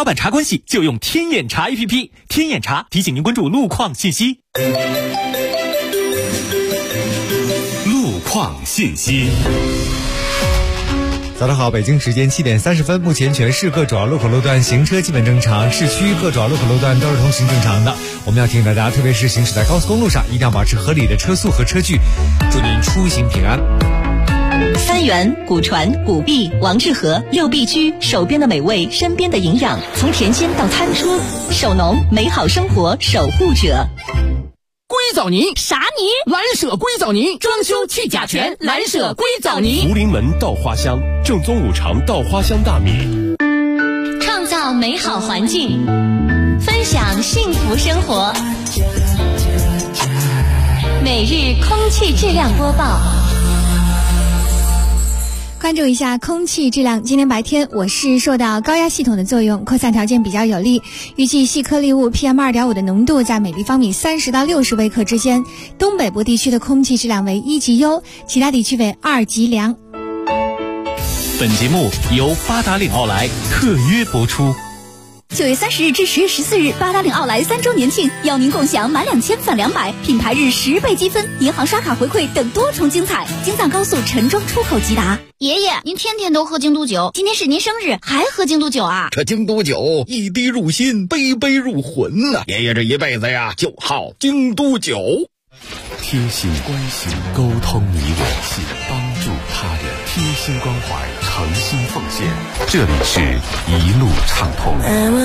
老板茶关系就用天眼查 APP， 天眼查提醒您关注路况信息。路况信息。 早上好，北京时间7点30分，目前全市各主要路口路段行车基本正常，市区各主要路口路段都是通行正常的。我们要提醒大家，特别是行驶在高速公路上，一定要保持合理的车速和车距，祝您出行平安。 三元、古传、古碧、王致和6必居，手边的美味，身边的营养，从甜鲜到餐桌，手农美好生活守护者。 硅藻泥啥泥？ 蓝舍硅藻泥，装修去甲醛，蓝舍硅藻泥。 福临门稻花香，正宗五常稻花香大米， 创造美好环境，分享幸福生活。每日空气质量播报。 关注一下空气质量。今天白天我市受到高压系统的作用，扩散条件比较有利，预计细颗粒物 PM2.5 的浓度在每立方米30到60微克之间。东北部地区的空气质量为1级优，其他地区为2级良。 本节目由八达岭奥莱特约播出。 9月30日至10月14日，八达岭奥莱3周年庆，邀您共享满2000返200，品牌日10倍积分，银行刷卡回馈等多重精彩。京藏高速陈庄出口即达。 爷爷，您天天都喝京都酒，今天是您生日，还喝京都酒啊？ 这京都酒一滴入心，杯杯入魂呐！爷爷这一辈子呀，就好京都酒。 贴心关心，沟通你我心，帮助他人，贴心关怀，诚心奉献。这里是一路畅通。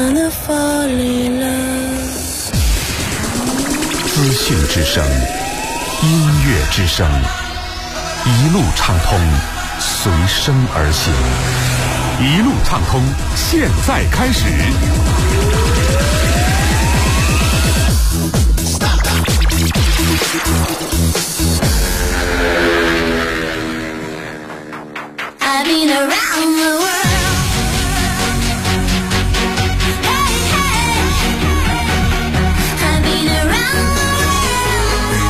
资讯之声，音乐之声，一路畅通，随声而行。一路畅通，现在开始。 I've been around the world. Hey, hey. I've been around the world.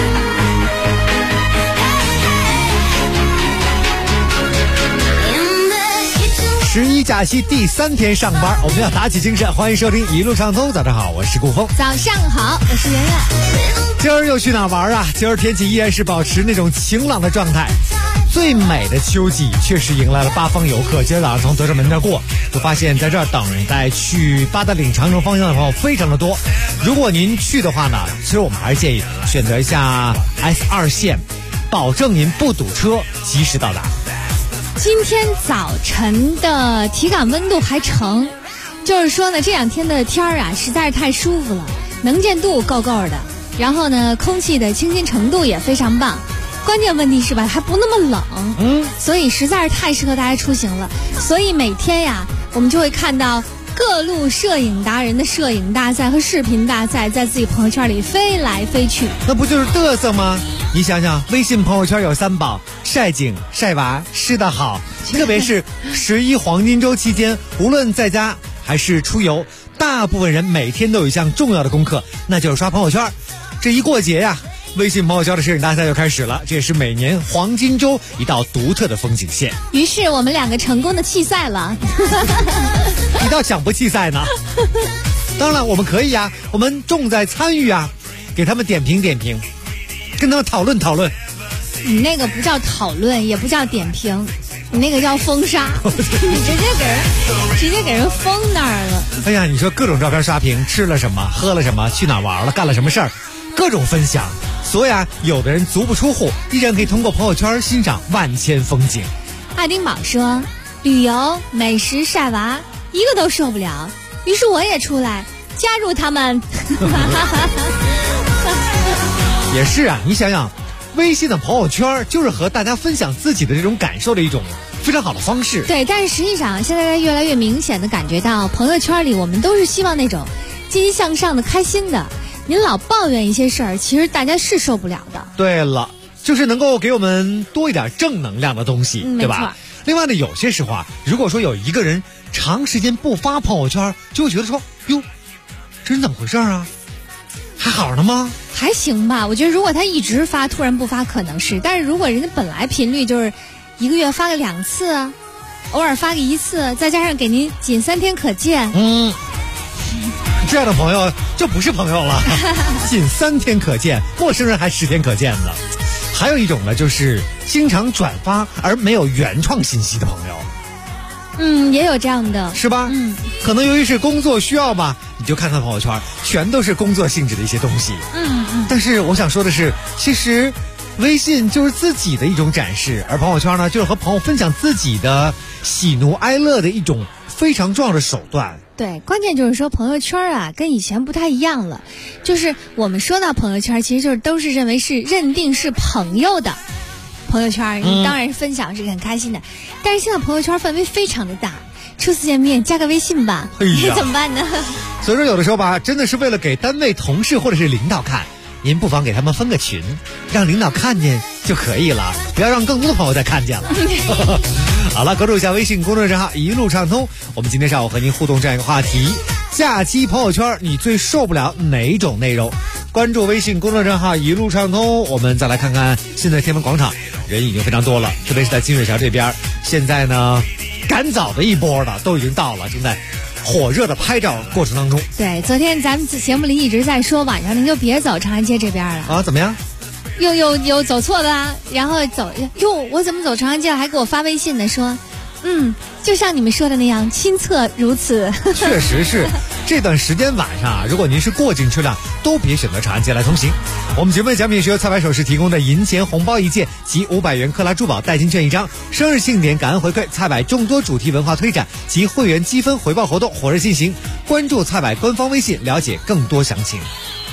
Hey, hey. In the kitchen. 11假期第3天上班，我们要打起精神，欢迎收听一路畅通。早上好，我是顾峰。 早上好，我是圆圆。 今儿又去哪玩啊？今儿天气依然是保持那种晴朗的状态。最美的秋季确实迎来了八方游客。今儿早上从德胜门这儿过，就发现在这儿等待去八达岭长城方向的朋友非常的多。如果您去的话呢，其实我们还是建议选择一下 S2 线，保证您不堵车，及时到达。 今天早晨的体感温度还成，就是说呢，这2天的天儿啊实在是太舒服了，能见度够够的，然后呢，空气的清新程度也非常棒。关键问题是吧，还不那么冷，所以实在是太适合大家出行了。所以每天呀，我们就会看到各路摄影达人的摄影大赛和视频大赛在自己朋友圈里飞来飞去。 那不就是嘚瑟吗？你想想，微信朋友圈有3宝：晒景、晒娃、吃得好。特别是11黄金周期间，无论在家还是出游，大部分人每天都有一项重要的功课，那就是刷朋友圈。这一过节呀，微信朋友圈的摄影大赛就开始了，这也是每年黄金周一道独特的风景线。 于是我们2个成功的弃赛了。 你倒想不弃赛呢？当然我们可以呀，我们重在参与啊，给他们点评点评，跟他们讨论讨论。 你那个不叫讨论，也不叫点评，你那个叫封杀。你直接给人封那儿了。 哎呀，你说各种照片刷屏，吃了什么，喝了什么，去哪玩了，干了什么事儿，各种分享。所以啊，有的人足不出户，依然可以通过朋友圈欣赏万千风景。 爱丁堡说，旅游、美食、晒娃，一个都受不了。于是我也出来加入他们。 也是啊，你想想，微信的朋友圈就是和大家分享自己的这种感受的一种非常好的方式。 对，但是实际上现在越来越明显的感觉到，朋友圈里我们都是希望那种积极向上的、开心的。您老抱怨一些事儿，其实大家是受不了的。 对了，就是能够给我们多一点正能量的东西，对吧？另外呢，有些时候啊，如果说有一个人长时间不发朋友圈，就会觉得说，哟，这人怎么回事啊？还好呢吗？ 还行吧，我觉得如果他一直发，突然不发可能是，但是如果人家本来频率就是1个月发个2次啊， 偶尔发个1次，再加上给您仅3天可见。 这样的朋友就不是朋友了，仅3天可见，陌生人还10天可见呢。还有一种呢，就是经常转发而没有原创信息的朋友。 也有这样的， 是吧？可能由于是工作需要吧，你就看他朋友圈，全都是工作性质的一些东西。但是我想说的是，其实微信就是自己的一种展示，而朋友圈呢，就是和朋友分享自己的喜怒哀乐的一种非常重要的手段。 对，关键就是说朋友圈啊，跟以前不太一样了。就是我们说到朋友圈，其实就是都是认定是朋友的朋友圈，当然分享是很开心的。但是现在朋友圈范围非常的大，初次见面加个微信吧，你怎么办呢？ 所以说有的时候吧，真的是为了给单位同事或者是领导看，您不妨给他们分个群，让领导看见就可以了，不要让更多的朋友再看见了。好了，关注一下微信公众账号一路畅通。我们今天上午和您互动这样一个话题：假期朋友圈你最受不了哪种内容？关注微信公众账号一路畅通。我们再来看看现在天安门广场人已经非常多了，特别是在金水桥这边，现在呢赶早的一波的都已经到了，正在火热的拍照过程当中。 对，昨天咱们节目里一直在说，晚上您就别走长安街这边了啊。怎么样？ 有走错的啊，然后我怎么走长安街了？还给我发微信呢，说就像你们说的那样，亲测如此。 确实是，这段时间晚上啊，如果您是过境车辆，都别选择长安街来通行。我们节目的奖品是由菜百首饰提供的银钱红包1件及500元克拉珠宝代金券1张，生日庆典感恩回馈，菜百众多主题文化推展及会员积分回报活动火热进行。关注菜百官方微信，了解更多详情。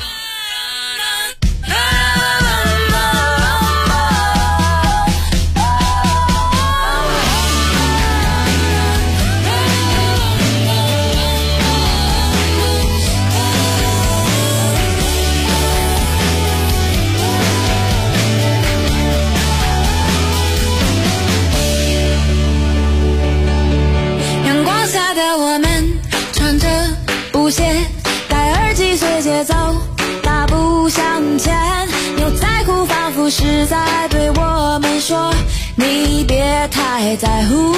戴耳机随节奏大步向前，牛仔裤仿佛是在对我们说，你别太在乎，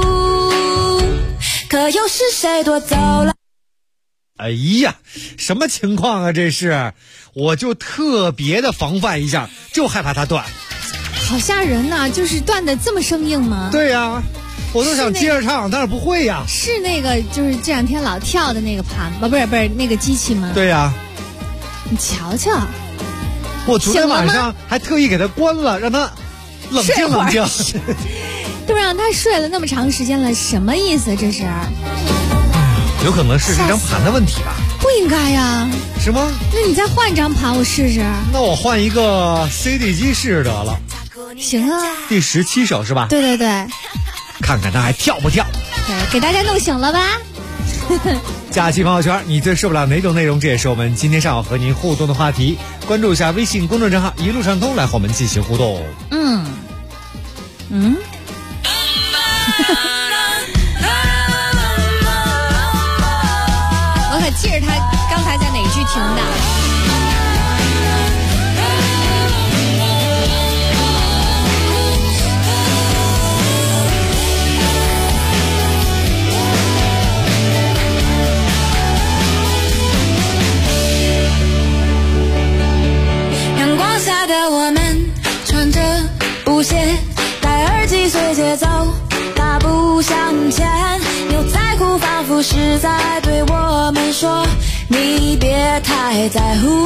可又是谁夺走了？ 哎呀，什么情况啊这是？我就特别的防范一下，就害怕它断。 好吓人呐，就是断的这么生硬吗？ 对呀，我都想接着唱，但是不会呀。 是那个就是这两天老跳的那个盘吗？不是那个机器吗？ 对呀。 你瞧瞧， 我昨天晚上还特意给它关了，让它冷静冷静。 都让他睡了那么长时间了，什么意思这是？ 有可能是这张盘的问题吧？ 不应该呀。 是吗？ 那你再换一张盘我试试。 那我换一个 CD 机试得了。 行啊。 第17首是吧？ 对对对。 看看他还跳不跳？ 对，给大家弄醒了吧。 假期朋友圈你最受不了哪种内容？这也是我们今天上午和您互动的话题。关注一下微信公众账号一路畅通，来和我们进行互动。 我可记着他刚才在哪句停的。 阳光下的我们穿着布鞋，戴耳机随节奏大步向前，牛仔裤仿佛是在对我们说，你别太在乎，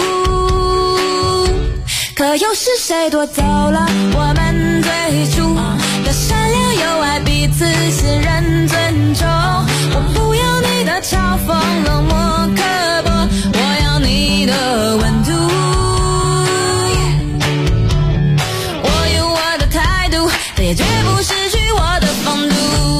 可又是谁夺走了我们最初的善良友爱，彼此信任尊重。我不要你的嘲讽冷漠刻薄，我要你的温度，我有我的态度，但也绝不失去我的风度。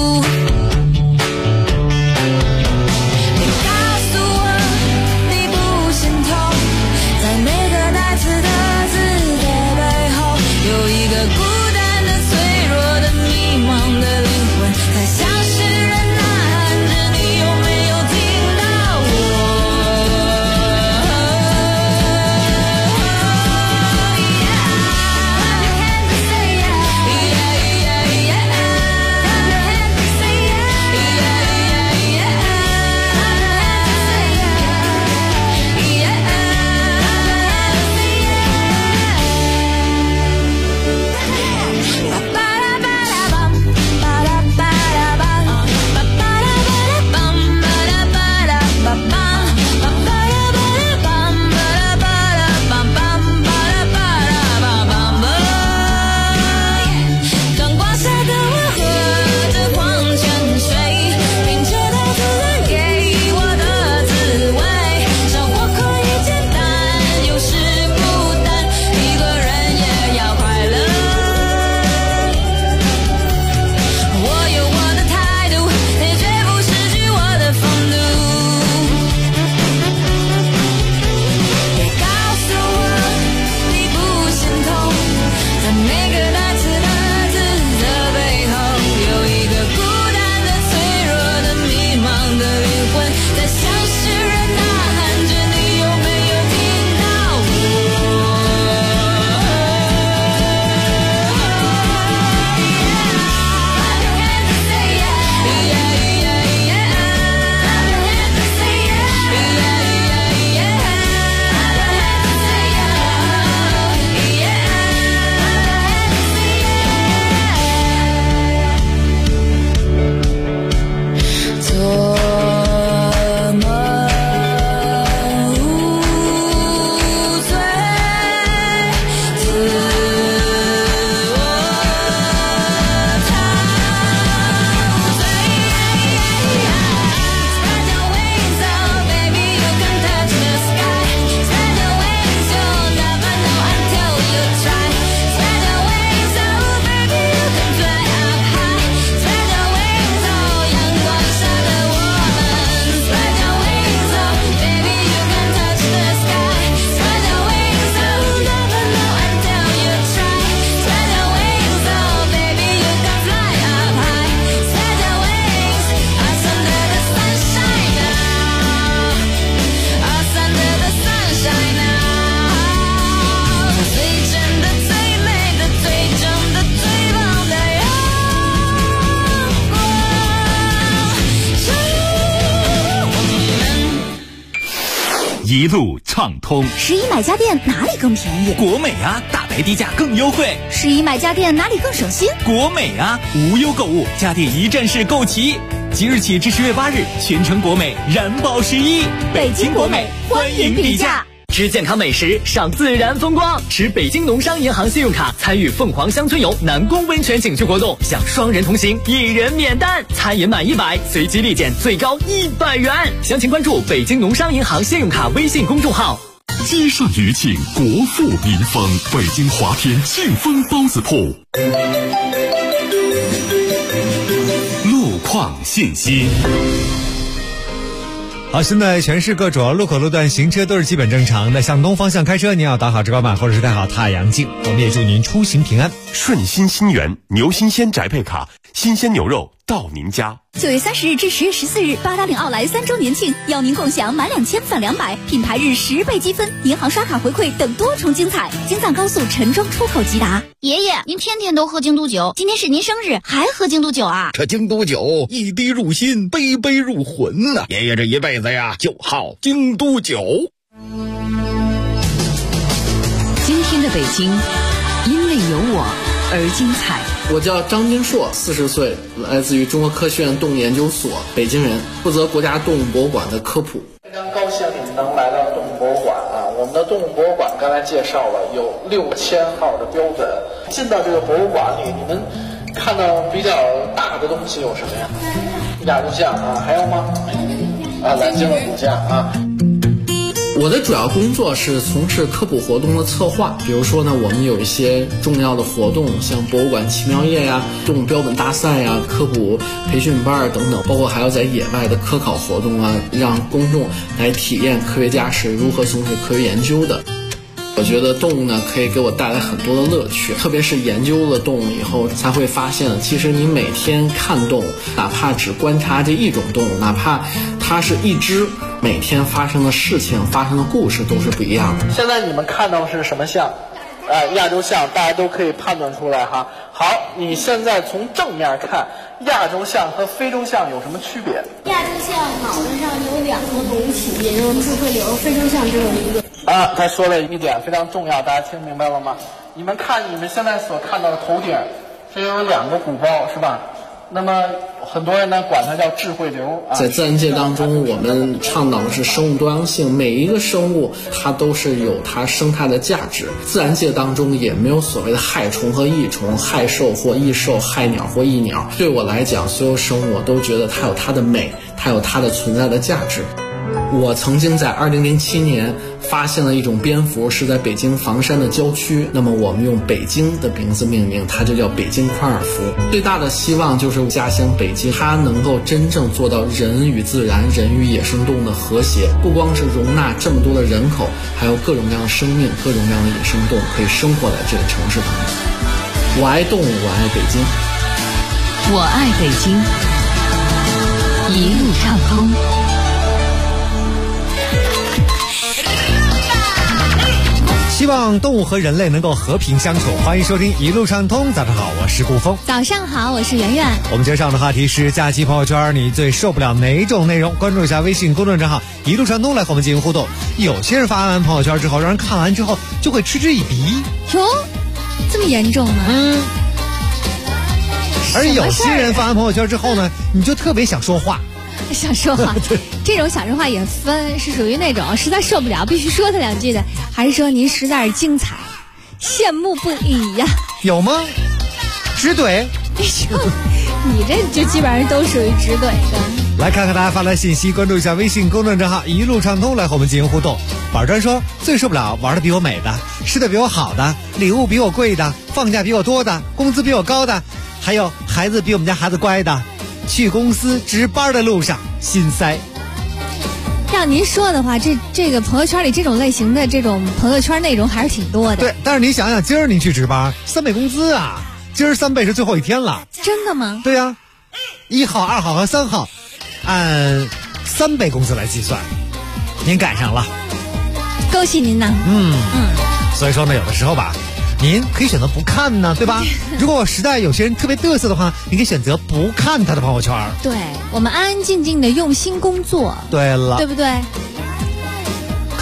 你告诉我你不心痛，在每个带刺的字的背后，有一个孤单的脆弱的迷茫的灵魂，在向世人呐喊着，你有没有听到我？ 一路畅通。 11买家电哪里更便宜？ 国美啊，大白低价更优惠。 11买家电哪里更省心？ 国美啊，无忧购物，家电一站式购齐。即日起至10月8日，全程国美燃爆11， 北京国美欢迎比价。 吃健康美食，赏自然风光，持北京农商银行信用卡参与凤凰乡村游南宫温泉景区活动，享双人同行，1人免单，餐饮满100随机立减最高100元。详情关注北京农商银行信用卡微信公众号。 接上余庆，国富民丰，北京华天庆丰包子铺。路况信息。 好，现在全市各主要路口路段行车都是基本正常的。向东方向开车，您要打好直管板或者是戴好太阳镜。我们也祝您出行平安。 顺心新源牛新鲜宅配卡，新鲜牛肉到您家。 9月30日至10月14日，八达岭奥莱3周年庆，邀您共享满2000返200，品牌日10倍积分，银行刷卡回馈等多重精彩。京藏高速陈庄出口吉达。 爷爷，您天天都喝京都酒，今天是您生日，还喝京都酒啊？ 这京都酒一滴入心，杯杯入魂呐！爷爷这一辈子呀，就好京都酒。 今天的北京，因为有我而精彩。 我叫张金硕，40岁，来自于中国科学院动物研究所，北京人，负责国家动物博物馆的科普。 非常高兴你们能来到动物博物馆啊！我们的动物博物馆刚才介绍了有6000号的标本。进到这个博物馆里，你们看到比较大的东西有什么呀？亚洲象啊，还有吗？蓝鲸骨架啊。 我的主要工作是从事科普活动的策划，比如说呢，我们有一些重要的活动，像博物馆奇妙夜呀、动物标本大赛呀、科普培训班等等，包括还有在野外的科考活动啊，让公众来体验科学家是如何从事科学研究的。我觉得动物呢可以给我带来很多的乐趣，特别是研究了动物以后，才会发现其实你每天看动物，哪怕只观察这一种动物，哪怕它是一只，每天发生的事情、发生的故事都是不一样的。 现在你们看到是什么象？亚洲象，大家都可以判断出来哈。好，你现在从正面看，亚洲象和非洲象有什么区别？ 亚洲象脑袋上有2个隆起，也就是智慧瘤，非洲象只有1个。 他说了一点非常重要，大家听明白了吗？你们看你们现在所看到的头顶，这有2个鼓包是吧？那么很多人呢管它叫智慧瘤。 在自然界当中，我们倡导的是生物多样性，每一个生物它都是有它生态的价值。自然界当中也没有所谓的害虫和益虫，害兽或益兽，害鸟或益鸟。对我来讲，所有生物我都觉得它有它的美，它有它的存在的价值。我曾经在2007年发现了一种蝙蝠，是在北京房山的郊区，那么我们用北京的名字命名，它就叫北京宽耳蝠。最大的希望就是家乡北京，它能够真正做到人与自然、人与野生动物的和谐，不光是容纳这么多的人口，还有各种各样的生命、各种各样的野生动物可以生活在这个城市当中。我爱动物，我爱北京， 我爱北京，一路畅通。 希望动物和人类能够和平相处。欢迎收听一路畅通。早上好，我是顾峰。 早上好，我是圆圆。 我们今天上的话题是假期朋友圈你最受不了哪种内容？关注一下微信公众账号一路畅通来和我们进行互动。有些人发完朋友圈之后，让人看完之后就会嗤之以鼻。 哟，这么严重吗？ 而有些人发完朋友圈之后呢，你就特别想说话。 想说话，这种想说话也分，是属于那种实在受不了必须说他2句的，还是说您实在是精彩，羡慕不已呀？ 有吗？直怼？ 你这就基本上都属于直怼的。 来看看大家发来信息，关注一下微信公众账号一路畅通来和我们进行互动。板砖说最受不了玩的比我美的，吃的比我好的，礼物比我贵的，放假比我多的，工资比我高的，还有孩子比我们家孩子乖的，去公司值班的路上心塞。 让您说的话，这个朋友圈里这种类型的这种朋友圈内容还是挺多的。 对，但是你想想，今儿您去值班3倍工资啊，今儿3倍是最后一天了。 真的吗？ 对呀，1号、2号和3号按3倍工资来计算，您赶上了， 恭喜您呐。 所以说呢，有的时候吧，您可以选择不看呢，对吧？如果实在有些人特别嘚瑟的话，你可以选择不看他的朋友圈。 对，我们安安静静的用心工作。 对了， 对不对？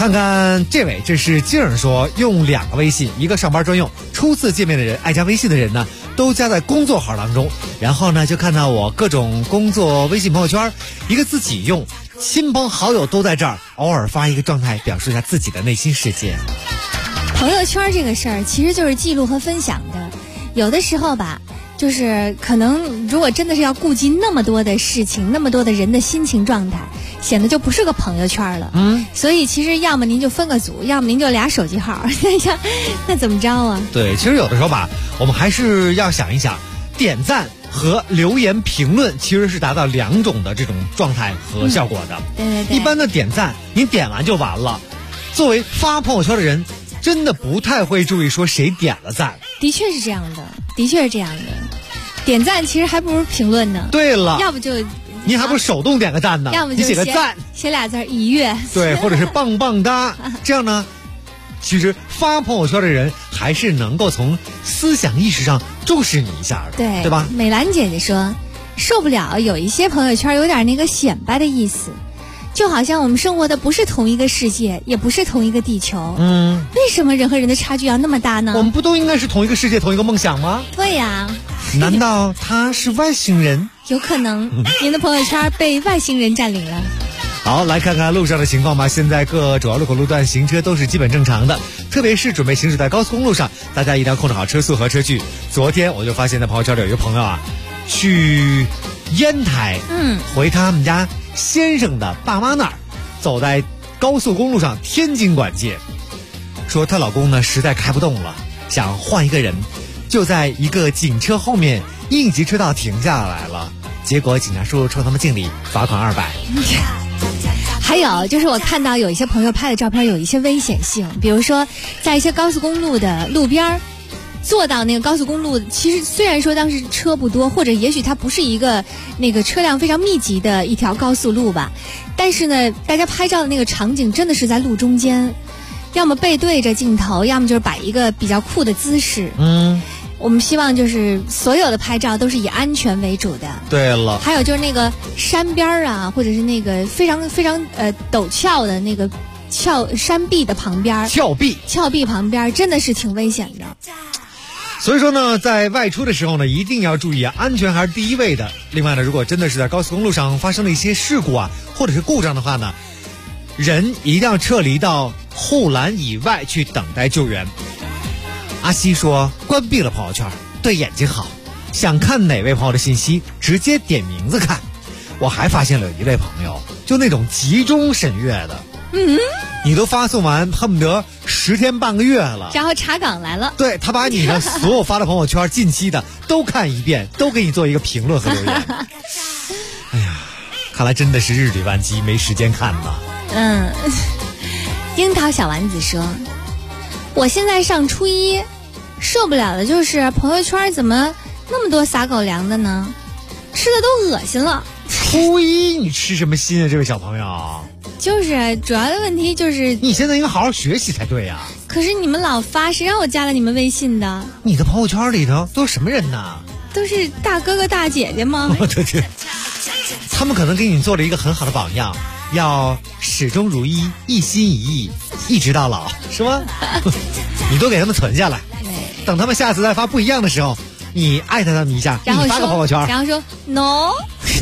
看看这位，这是静儿说用2个微信，一个上班专用，初次见面的人爱加微信的人呢，都加在工作号当中。然后呢，就看到我各种工作微信朋友圈，一个自己用，亲朋好友都在这儿，偶尔发一个状态，表述一下自己的内心世界。 朋友圈这个事儿，其实就是记录和分享的。有的时候吧，就是可能如果真的是要顾及那么多的事情，那么多的人的心情状态，显得就不是个朋友圈了。所以其实要么您就分个组，要么您就俩手机号，那怎么着啊？ 对，其实有的时候吧，我们还是要想一想，点赞和留言评论其实是达到2种的这种状态和效果的。 对。 一般的点赞，您点完就完了。作为发朋友圈的人，真的不太会注意说谁点了赞。 的确是这样的。点赞其实还不如评论呢。 对了， 要不就你还不如手动点个赞呢， 要么就你写个赞， 写俩字愉悦， 对，或者是棒棒哒。这样呢，其实发朋友圈的人还是能够从思想意识上重视你一下的，对吧？ 美兰姐姐说，受不了有一些朋友圈有点那个显摆的意思，就好像我们生活的不是同一个世界，也不是同一个地球。为什么人和人的差距要那么大呢？ 我们不都应该是同一个世界，同一个梦想吗？ 对呀。 难道他是外星人？ 有可能，您的朋友圈被外星人占领了。 好，来看看路上的情况吧。现在各主要路口路段行车都是基本正常的，特别是准备行驶在高速公路上，大家一定要控制好车速和车距。昨天我就发现在朋友圈里有一个朋友啊，去烟台，回他们家先生的爸妈那儿，走在高速公路上天津管界，说她老公呢实在开不动了，想换一个人，就在一个警车后面应急车道停下来了，结果警察叔叔冲他们敬礼，罚款200。 还有就是我看到有一些朋友拍的照片有一些危险性，比如说在一些高速公路的路边坐到那个高速公路，其实虽然说当时车不多，或者也许它不是一个那个车辆非常密集的一条高速路吧，但是呢大家拍照的那个场景真的是在路中间，要么背对着镜头，要么就是摆一个比较酷的姿势。我们希望就是所有的拍照都是以安全为主的。 对了， 还有就是那个山边啊，或者是那个非常非常陡峭的那个山壁的旁边，峭壁旁边真的是挺危险的。 所以说呢，在外出的时候呢，一定要注意啊，安全还是第一位的。另外呢，如果真的是在高速公路上发生了一些事故啊，或者是故障的话呢，人一定要撤离到护栏以外去等待救援。阿西说，关闭了朋友圈对眼睛好，想看哪位朋友的信息直接点名字看。我还发现了有一位朋友，就那种集中审阅的，你都发送完恨不得10天半个月了， 然后查岗来了， 对，他把你的所有发的朋友圈近期的都看一遍，都给你做一个评论和留言。哎呀，看来真的是日理万机，没时间看了。 樱桃小丸子说，我现在上初一，受不了的就是朋友圈怎么那么多撒狗粮的呢？吃的都恶心了。 初一你吃什么心啊，这位小朋友？ 就是主要的问题就是你现在应该好好学习才对呀。 可是你们老发，谁让我加了你们微信的？ 你的朋友圈里头都是什么人呢？ 都是大哥哥大姐姐吗？ 对，他们可能给你做了一个很好的榜样，要始终如一，一心一意，一直到老，是吗？你都给他们存下来，等他们下次再发不一样的时候，你艾特他们一下， 然后你发个朋友圈， 然后说 no。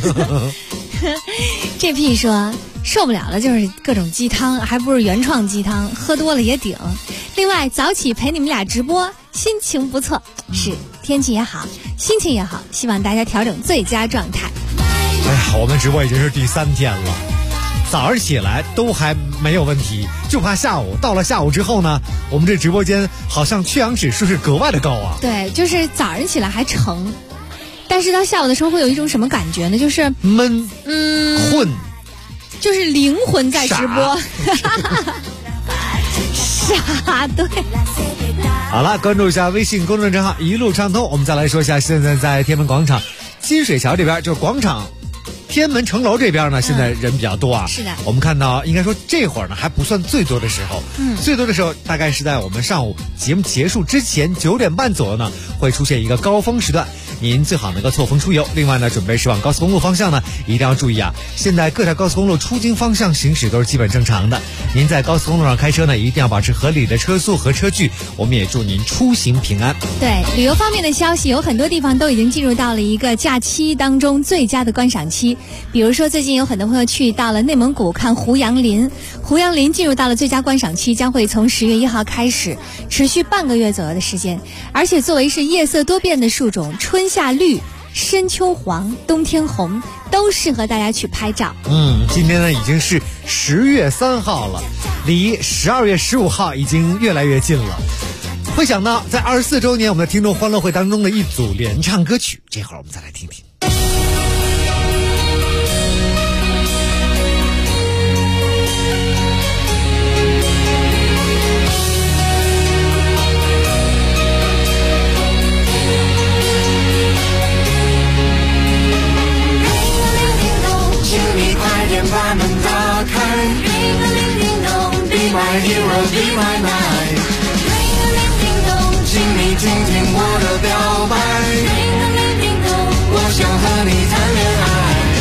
这屁说受不了了，就是各种鸡汤，还不是原创鸡汤，喝多了也顶。另外早起陪你们俩直播，心情不错，是天气也好，心情也好，希望大家调整最佳状态。 哎呀，我们直播已经是第3天了，早上起来都还没有问题，就怕下午到了下午之后呢，我们这直播间好像缺氧指数是格外的高啊。 对，就是早上起来还成，但是到下午的时候会有一种什么感觉呢？就是闷，混， 就是灵魂在直播，傻，对。 好了，关注一下微信公众账号一路畅通。我们再来说一下，现在在天安门广场金水桥这边，就是广场天安门城楼这边呢，现在人比较多啊。 是的， 我们看到应该说这会儿呢还不算最多的时候，最多的时候大概是在我们上午节目结束之前9点半左右呢，会出现一个高峰时段。 您最好能够错峰出游。另外呢，准备驶往高速公路方向呢，一定要注意啊，现在各条高速公路出京方向行驶都是基本正常的。您在高速公路上开车呢，一定要保持合理的车速和车距。我们也祝您出行平安。 对，旅游方面的消息，有很多地方都已经进入到了一个假期当中最佳的观赏期。比如说，最近有很多朋友去到了内蒙古看胡杨林，胡杨林进入到了最佳观赏期，将会从10月1号开始，持续半个月左右的时间。而且作为是叶色多变的树种，春夏绿、深秋黄、冬天红，都适合大家去拍照。 今天呢已经是10月3号了，离12月15号已经越来越近了。会想到在24周年我们的听众欢乐会当中的一组联唱歌曲，这会儿我们再来听听。 把门打开 Ring a ling ding dong Be my hero, be my knight Ring a ling ding dong 请你听听我的表白 Ring a ling ding dong 我想和你谈恋爱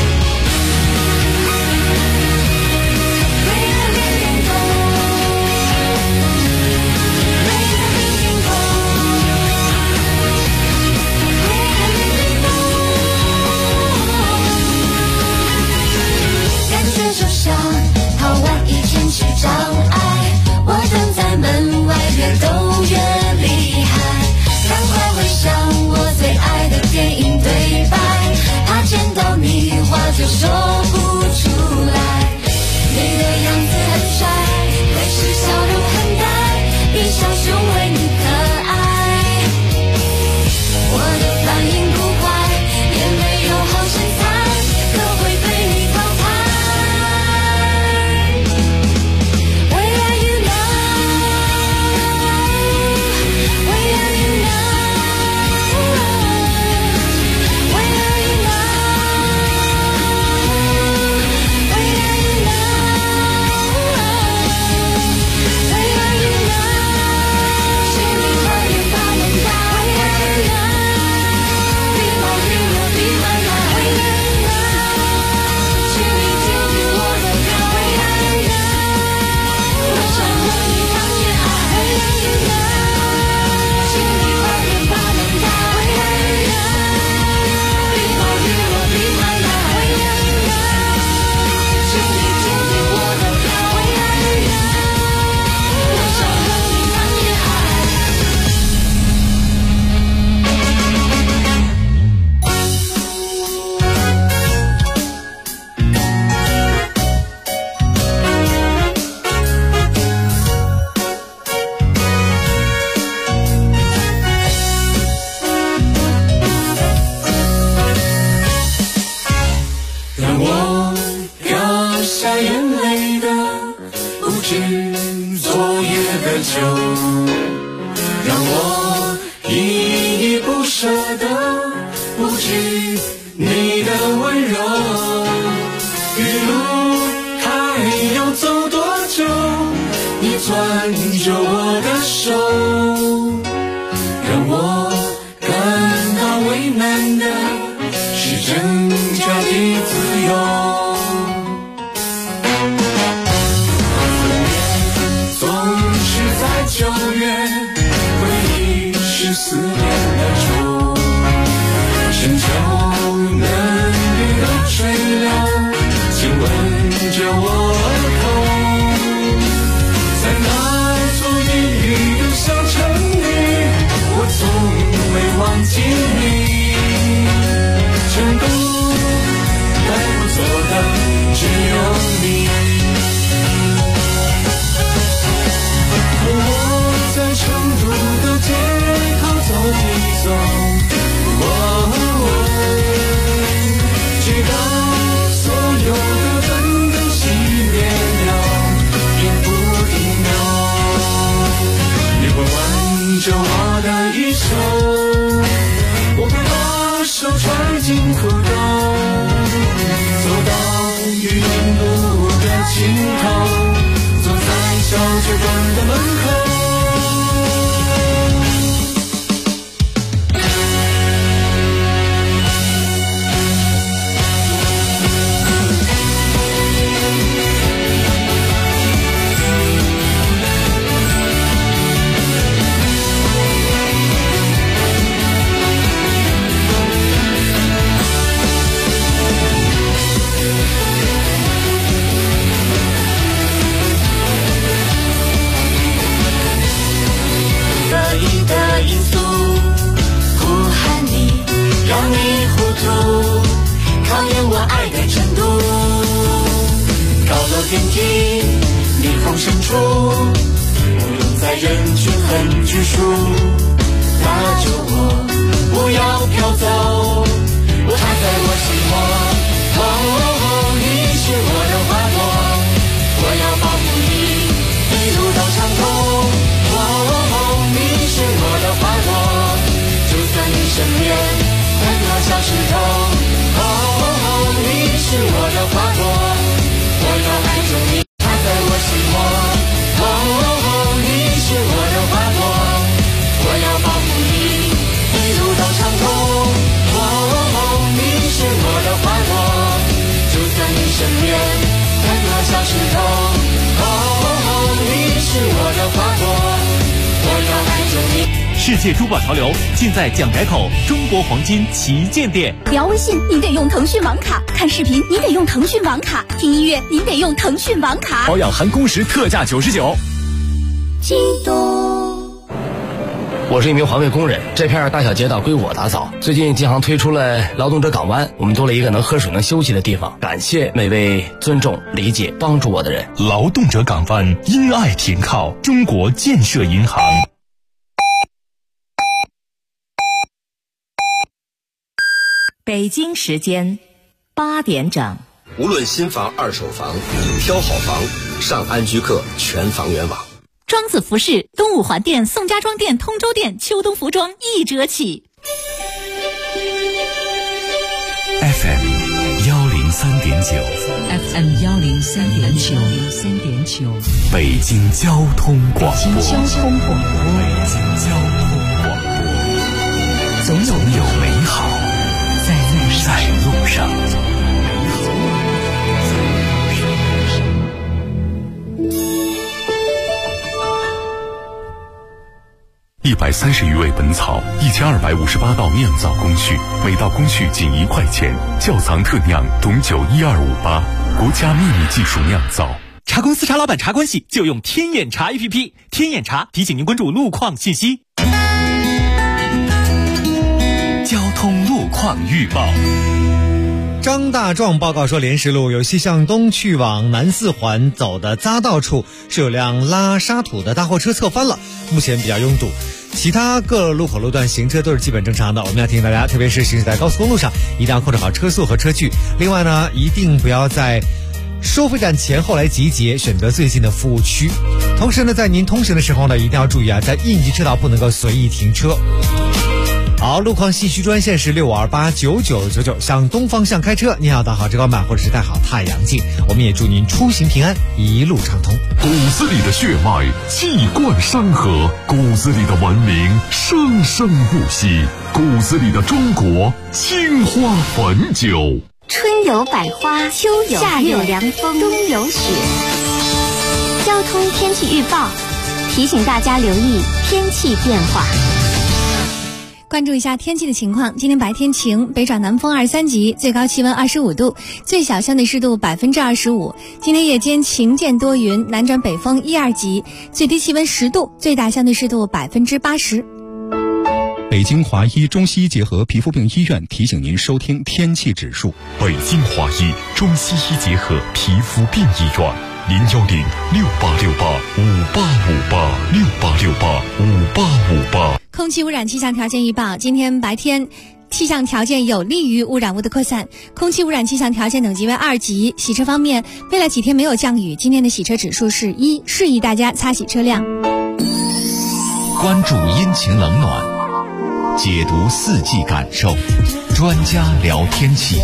Ring a ling ding dong Ring a ling ding dong Ring a ling ding dong 感觉就像逃完一天去障碍，我等在门外，越斗越厉害。赶快回想我最爱的电影对白，怕见到你话就说不出来。你的样子很帅，可是笑容很呆，比小熊维尼可爱。我的反应不快，也没有好身材，可会被你淘汰。 让你糊涂，考验我爱的程度。高楼电梯，逆风深处，不用在人群很拘束，拉着我不要飘走，我藏在我心窝。你是我的花朵，我要保护你一路到长空。你是我的花朵，就算你身边很多小石头。你是我的花朵，我要爱着你，藏在我心窝。你是我的花朵，我要保护你一路到长空。你是我的花朵，就算你身边很多小石头。你是我的花朵，我要爱着你。 世界珠宝潮流尽在蒋改口中国黄金旗舰店。 聊微信你得用腾讯网卡，看视频你得用腾讯网卡，听音乐你得用腾讯网卡。 保养含工时特价99。 激动。 我是一名环卫工人，这片大小街道归我打扫。最近建行推出了劳动者港湾，我们多了一个能喝水能休息的地方。感谢每位尊重理解帮助我的人。 劳动者港湾，因爱停靠，中国建设银行。 北京时间8点整。 无论新房、二手房，挑好房，上安居客全房源网。 庄子服饰东五环店、宋家庄店、通州店秋冬服装1折起。 FM 103.9 FM 103.9 北京交通广播。 北京交通广播，总有美好在路上。 130余味本草，1258道酿造工序，每道工序仅1块钱。窖藏特酿董酒12588，国家秘密技术酿造。 茶公司茶老板茶关系就用天眼茶 APP， 天眼茶提醒您关注路况信息。交通路况预报。 张大壮报告说，莲石路有西向东去往南四环走的匝道处是有辆拉沙土的大货车侧翻了，目前比较拥堵，其他各路口路段行车都是基本正常的。我们要提醒大家，特别是行驶在高速公路上，一定要控制好车速和车距。另外呢，一定不要在收费站前后来集结，选择最近的服务区。同时呢，在您通行的时候呢，一定要注意啊，在应急车道不能够随意停车。好，路况信息专线是65289999，向东方向开车，您要打好遮光板或者是戴好太阳镜。我们也祝您出行平安，一路畅通。 骨子里的血脉气贯山河，骨子里的文明生生不息，骨子里的中国青花汾酒。 春有百花，秋有夏有凉风，冬有雪。交通天气预报提醒大家留意天气变化。 关注一下天气的情况，今天白天晴，北转南风23级，最高气温25度，最小相对湿度25%。今天夜间晴间多云，南转北风1、2级，最低气温10度，最大相对湿度80%。 北京华医中西医结合皮肤病医院提醒您收听天气指数。 北京华医中西医结合皮肤病医院，0106868585858，68685858。 空气污染气象条件预报，今天白天气象条件有利于污染物的扩散，空气污染气象条件等级为2级。洗车方面，未来几天没有降雨，今天的洗车指数是1，适宜大家擦洗车辆。 关注阴晴冷暖，解读四季感受，专家聊天气。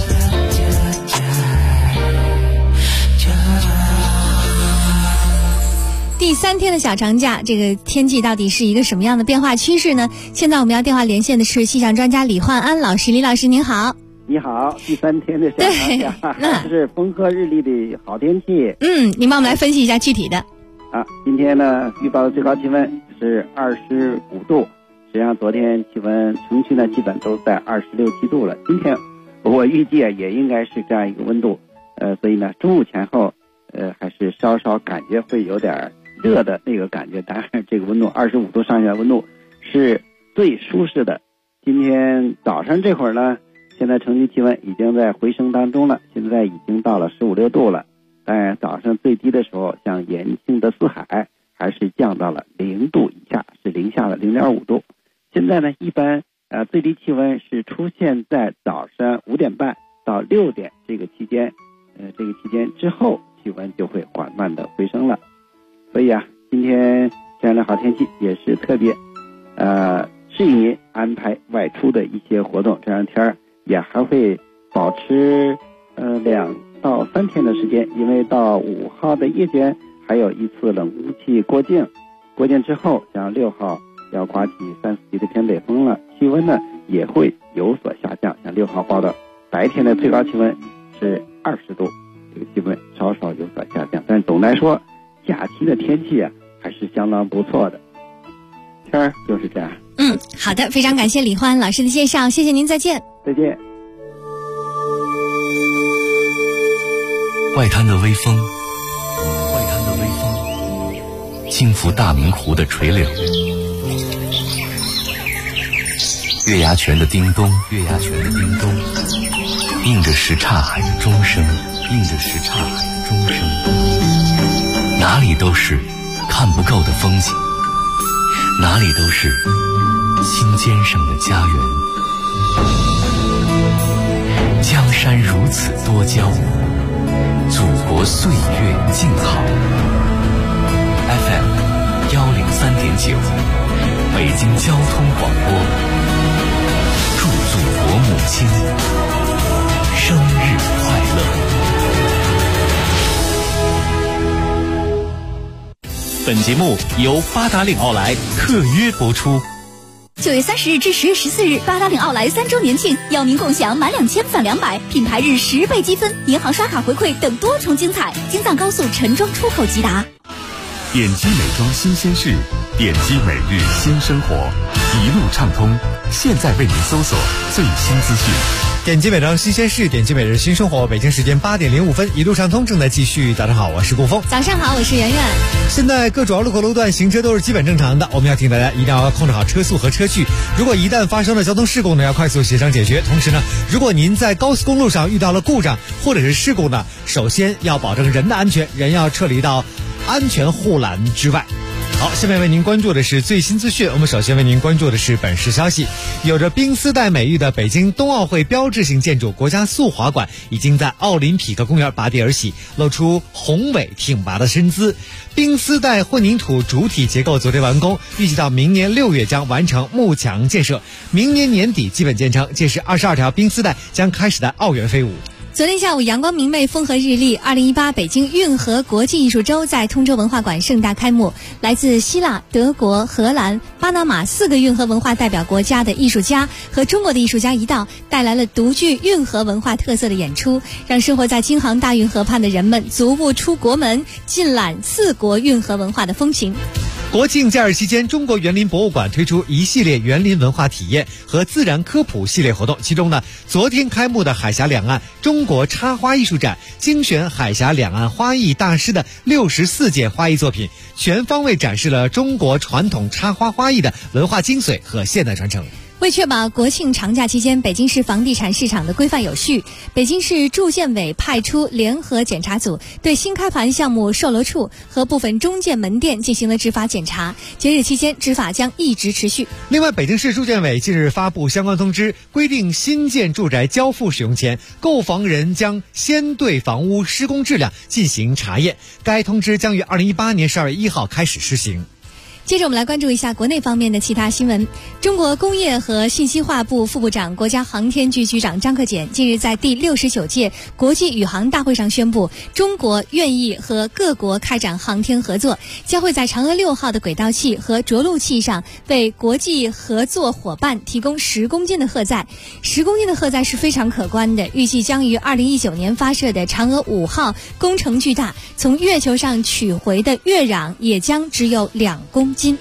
第3天的小长假，这个天气到底是一个什么样的变化趋势呢？现在我们要电话连线的是气象专家李焕安老师。李老师您好。 你好，第3天的小长假，这是风和日丽的好天气。 您帮我们来分析一下具体的。 今天呢，预报的最高气温是25度，实际上昨天气温城区呢基本都在26、7度了。今天我预计也应该是这样一个温度，所以呢，中午前后还是稍稍感觉会有点热的那个感觉，当然这个温度25度上下温度是最舒适的。今天早上这会儿呢， 现在城区气温已经在回升当中了，现在已经到了15、16度了。但早上最低的时候，像延庆的四海还是降到了0度以下，是零下的0.5度。现在呢，一般最低气温是出现在早上5点半到6点这个期间，这个期间之后气温就会缓慢的回升了。所以今天这样的好天气也是特别适宜您安排外出的一些活动，这样天也还会保持2到3天的时间，因为到5号的夜间还有一次冷空气过境，过境之后像6号要刮起3、4级的偏北风了，气温呢也会有所下降，像6号报的白天的最高气温是20度，这个气温稍稍有所下降，但总的来说假期的天气还是相当不错的。天儿就是这样。 好的，非常感谢李欢老师的介绍，谢谢您，再见。 再见。 外滩的微风，轻拂大明湖的垂柳，月牙泉的叮咚，映着什刹海的钟声，哪里都是看不够的风景，哪里都是心尖上的家园。江山如此多娇，祖国岁月静好。FM 103.9，北京交通广播，祝祖国母亲生日快乐。本节目由八达岭奥莱特约播出。 9月30日至10月14日，八达岭奥莱3周年庆，邀您共享满2000返200，品牌日10倍积分，银行刷卡回馈等多重精彩。京藏高速陈庄出口吉达。 点击美妆新鲜事，点击每日新生活，一路畅通。现在为您搜索最新资讯。 点击美妆新鲜事，点击每日新生活。北京时间8点05分，一路畅通正在继续。早上好，我是顾峰。 早上好，我是圆圆。 现在各主要路口路段行车都是基本正常的，我们要提醒大家一定要控制好车速和车距。如果一旦发生了交通事故呢，要快速协商解决。同时呢，如果您在高速公路上遇到了故障或者是事故呢，首先要保证人的安全，人要撤离到安全护栏之外。好，下面为您关注的是最新资讯。我们首先为您关注的是本市消息，有着冰丝带美誉的北京冬奥会标志性建筑国家速滑馆已经在奥林匹克公园拔地而起，露出宏伟挺拔的身姿。冰丝带混凝土主体结构昨天完工，预计到明年6月将完成幕墙建设，明年年底基本建成。届时22条冰丝带将开始在奥园飞舞。 昨天下午，阳光明媚，风和日丽。2018北京运河国际艺术周在通州文化馆盛大开幕。来自希腊、德国、荷兰、巴拿马4个运河文化代表国家的艺术家和中国的艺术家一道，带来了独具运河文化特色的演出，让生活在京杭大运河畔的人们足不出国门，尽览4国运河文化的风情。 国庆假日期间，中国园林博物馆推出一系列园林文化体验和自然科普系列活动，其中呢，昨天开幕的海峡两岸中国插花艺术展，精选海峡两岸花艺大师的64件花艺作品，全方位展示了中国传统插花花艺的文化精髓和现代传承。 为确保国庆长假期间北京市房地产市场的规范有序，北京市住建委派出联合检查组对新开盘项目售楼处和部分中介门店进行了执法检查，节日期间执法将一直持续。 另外，北京市住建委近日发布相关通知，规定新建住宅交付使用前，购房人将先对房屋施工质量进行查验。该通知将于2018年12月1号开始施行。 接着我们来关注一下国内方面的其他新闻。中国工业和信息化部副部长、国家航天局局长张克俭近日在第69届国际宇航大会上宣布，中国愿意和各国开展航天合作，将会在嫦娥6号的轨道器和着陆器上为国际合作伙伴提供10公斤的荷载。10公斤的荷载是非常可观的，预计将于2019年发射的嫦娥5号工程巨大，从月球上取回的月壤也将只有2公斤。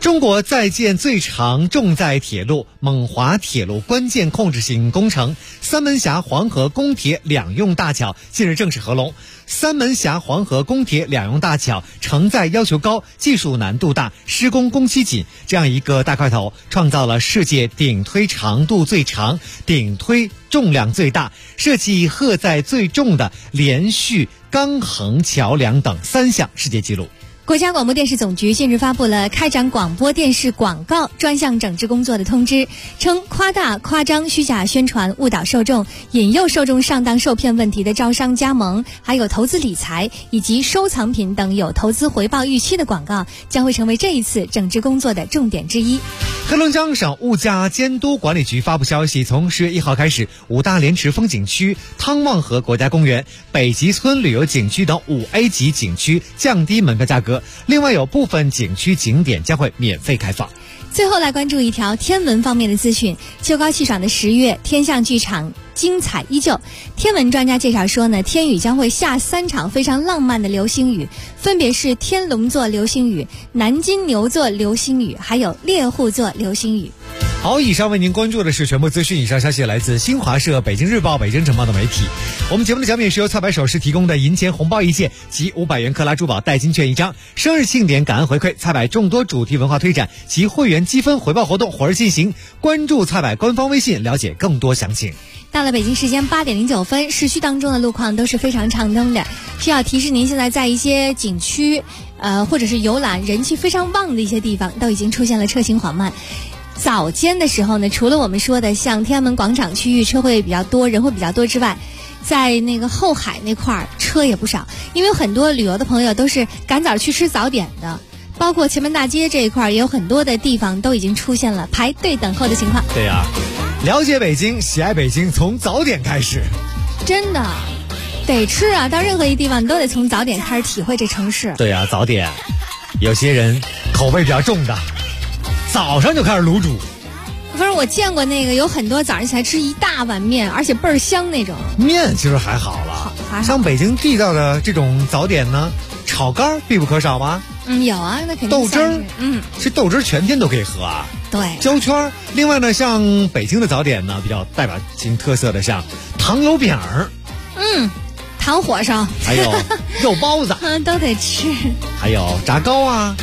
中国在建最长重载铁路蒙华铁路关键控制性工程三门峡黄河公铁两用大桥近日正式合龙。三门峡黄河公铁两用大桥承载要求高、技术难度大、施工工期紧，这样一个大块头，创造了世界顶推长度最长、顶推重量最大、设计荷载最重的连续钢横桥梁等3项世界纪录。 国家广播电视总局近日发布了开展广播电视广告专项整治工作的通知，称夸大、夸张、虚假宣传、误导受众、引诱受众上当受骗问题的招商加盟，还有投资理财以及收藏品等有投资回报预期的广告，将会成为这一次整治工作的重点之一。 黑龙江省物价监督管理局发布消息，从10月1号开始，五大连池风景区、汤望河国家公园、北极村旅游景区等5A 级景区降低门票价格，另外有部分景区景点将会免费开放。 最后来关注一条天文方面的资讯，秋高气爽的10月，天象剧场精彩依旧。天文专家介绍说呢，天宇将会下3场非常浪漫的流星雨，分别是天龙座流星雨、南金牛座流星雨，还有猎户座流星雨。 好，以上为您关注的是全部资讯。以上消息来自新华社、北京日报、北京晨报的媒体。我们节目的奖品是由菜百首饰提供的银钱红包1件及500元克拉珠宝代金券1张。生日庆典感恩回馈，菜百众多主题文化推展及会员积分回报活动火热进行。关注菜百官方微信，了解更多详情。 到了北京时间8点09分，市区当中的路况都是非常畅通的。需要提示您，现在在一些景区，或者是游览人气非常旺的一些地方，都已经出现了车行缓慢。早间的时候呢，除了我们说的像天安门广场区域车会比较多、人会比较多之外，在那个后海那块儿车也不少，因为有很多旅游的朋友都是赶早去吃早点的，包括前门大街这一块也有很多的地方都已经出现了排队等候的情况。 对呀，了解北京、喜爱北京，从早点开始。 真的得吃啊，到任何一地方你都得从早点开始体会这城市。 对呀，早点有些人口味比较重的，早上就开始卤煮。 反正我见过那个有很多早上起来吃一大碗面，而且倍儿香那种。 面其实还好了， 还好。 像北京地道的这种早点呢，炒肝必不可少吗？ 有啊，那肯定。 豆汁儿，这豆汁儿全天都可以喝啊。 对。 焦圈。另外呢，像北京的早点呢，比较代表性特色的，像糖油饼儿， 糖火烧， 还有肉包子， 都得吃。 还有炸糕啊，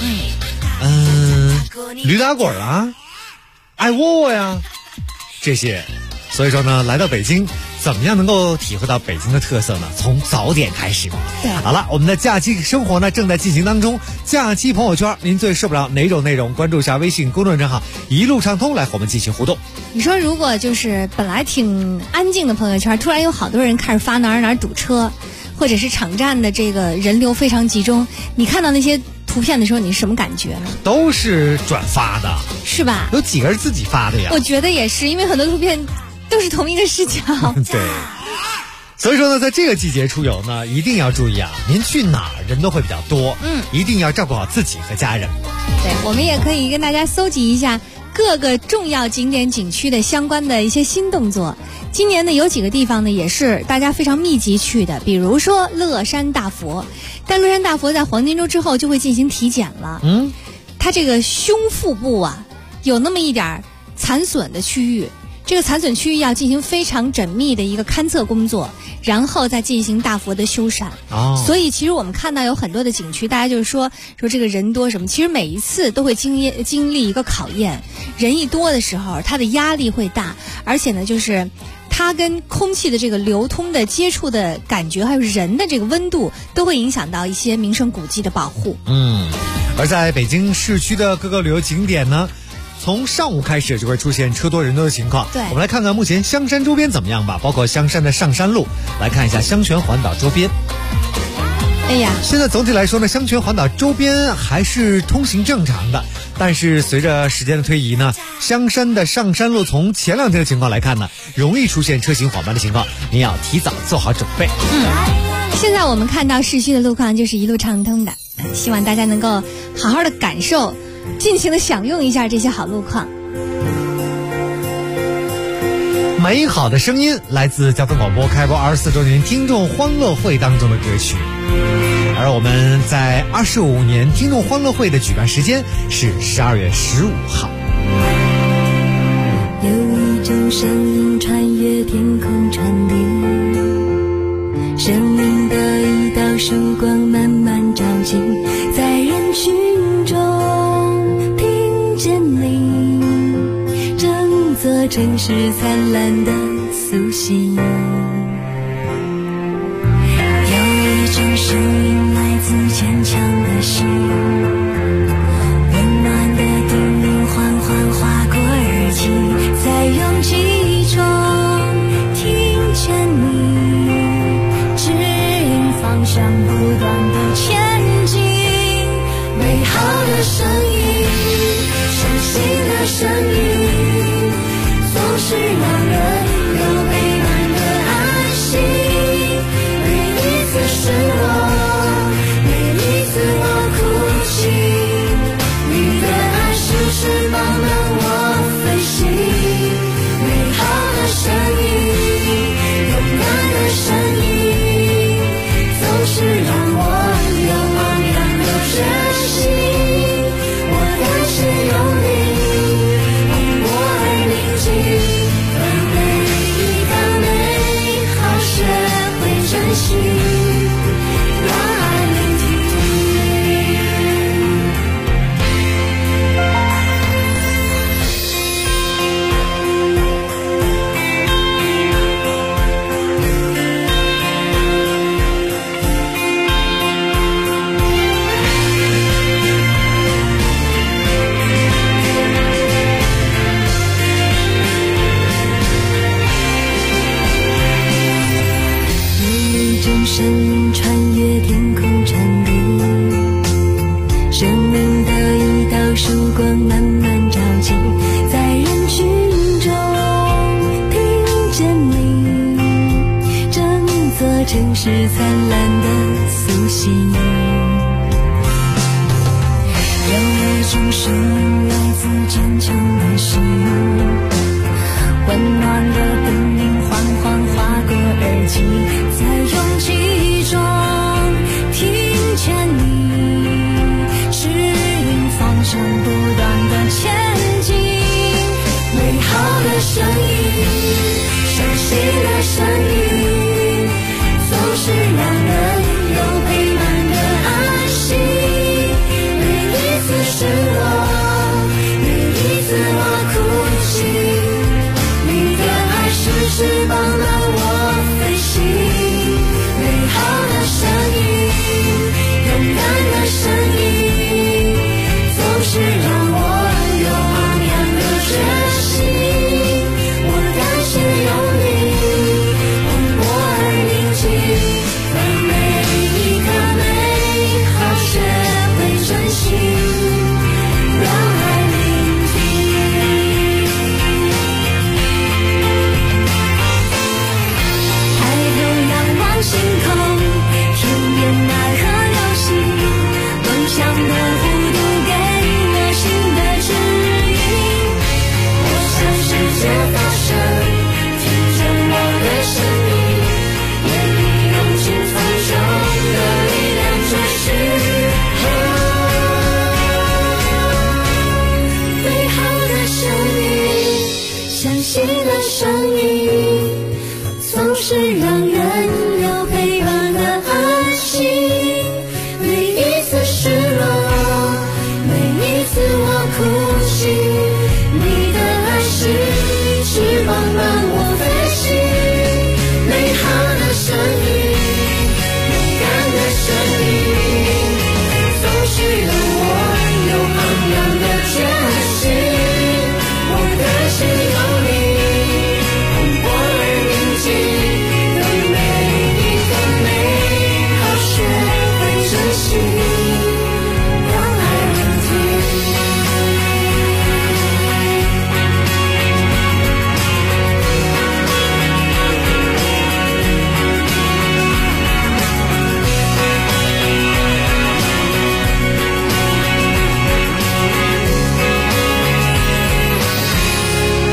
驴打滚啊，爱窝窝呀，这些。所以说呢，来到北京，怎么样能够体会到北京的特色呢？从早点开始。 对。 好了，我们的假期生活呢正在进行当中。假期朋友圈，您最受不了哪种内容？关注一下微信公众账号一路畅通，来和我们进行互动。 你说，如果就是本来挺安静的朋友圈，突然有好多人开始发哪儿堵车，或者是场站的这个人流非常集中，你看到那些图片的时候，你是什么感觉呢？ 都是转发的， 是吧？ 有几个人自己发的呀？ 我觉得也是，因为很多图片都是同一个视角。 对。所以说呢，在这个季节出游呢，一定要注意啊，您去哪儿人都会比较多，一定要照顾好自己和家人。 对，我们也可以跟大家搜集一下各个重要景点景区的相关的一些新动作。今年呢，有几个地方呢也是大家非常密集去的，比如说乐山大佛。但乐山大佛在黄金周之后就会进行体检了。它这个胸腹部啊，有那么一点残损的区域。这个残损区域要进行非常缜密的一个勘测工作，然后再进行大佛的修缮。所以其实我们看到有很多的景区，大家就是说这个人多什么，其实每一次都会经历一个考验。人一多的时候，它的压力会大，而且呢，就是它跟空气的这个流通的接触的感觉，还有人的这个温度，都会影响到一些名胜古迹的保护。 而在北京市区的各个旅游景点呢，从上午开始就会出现车多人多的情况。 对， 我们来看看目前香山周边怎么样吧，包括香山的上山路，来看一下香泉环岛周边。 哎呀， 现在总体来说呢，香泉环岛周边还是通行正常的，但是随着时间的推移呢，香山的上山路从前2天的情况来看呢，容易出现车行缓慢的情况，您要提早做好准备。 现在我们看到市区的路况就是一路畅通的，希望大家能够好好的感受，尽情的享用一下这些好路况。 美好的声音来自交通广播开播24周年听众欢乐会当中的歌曲。 而我们在25年听众欢乐会的举办时间是12月15号。 有一种声音穿越天空传递，生命的一道曙光慢慢照进，在人群中听见你，整座城市灿烂的苏醒。有一种声音来自坚强的心，温暖的叮咛缓缓划过耳际，在拥挤中听见你，指引方向不断地前进。美好的声音，伤心的声音，总是让人有陪伴的安心。每一次失落，每一次我哭泣，你的爱是翅膀让我飞行。美好的声音，勇敢的声音，总是让我有昂扬的决心。我甘心有你，为我而宁静，为每一个美好学会珍惜，让爱聆听。有一种声音穿越天空传递，生命的一道曙光慢慢照进，在人群中听见你，整座城市灿烂的苏醒。有一种声音来自坚强的心，温暖的叮咛缓缓划过耳际，在拥挤中听见你，指引方向不断的前进。美好的声音，伤心的声音，总是让人有陪伴的安心。每一次失落，每一次我哭泣，你的爱是翅膀让我飞行。美好的声音，勇敢的声音，总是让我有昂扬的决心。我甘心有你，为我而宁静，为每一个美好学会珍惜，让爱聆听。抬头仰望星空，天边那颗流星，梦想的弧度给我新的指引。我向世界发声，听见我的声音，愿你用尽风中的力量追寻。美好的声音，相信的声音，总是让人有陪伴的安心。每一次失落，每一次我哭泣，你的爱是翅膀让我飞行。美好的声音，勇敢的声音，总是让我有昂扬的决心。我甘心有你，为我而宁静，对每一个美好学会珍惜，让爱聆听。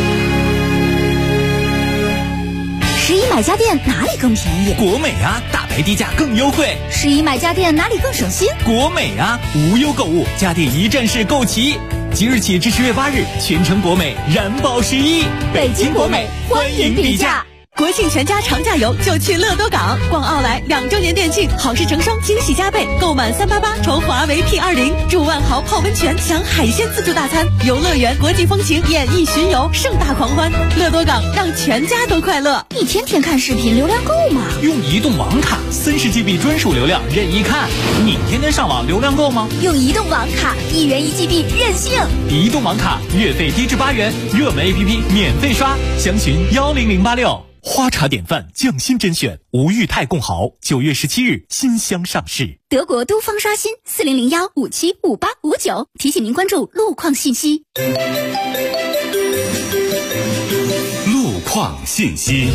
11买家电哪里更便宜？ 国美啊，大还低价更优惠。 11买家电哪里更省心？ 国美啊，无忧购物，家电一站式购齐。即日起至10月8日，全城国美燃爆11， 北京国美欢迎比价。 国庆全家长假游就去乐多港，逛奥莱2周年店庆，好事成双，惊喜加倍。购满388抽华为 P20，住万豪泡温泉，享海鲜自助大餐，游乐园国际风情演艺巡游，盛大狂欢。乐多港让全家都快乐。 你天天看视频，流量够吗？ 用移动网卡，40GB 专属流量任意看。你天天上网，流量够吗？ 用移动网卡，1元1GB 任性。 移动网卡月费低至8元，热门 APP 免费刷，详询10086。花茶典范匠心甄选吴裕泰贡豪9月17日新箱上市。 德国东方刷新4001575859，提醒您关注路况信息。 路况信息。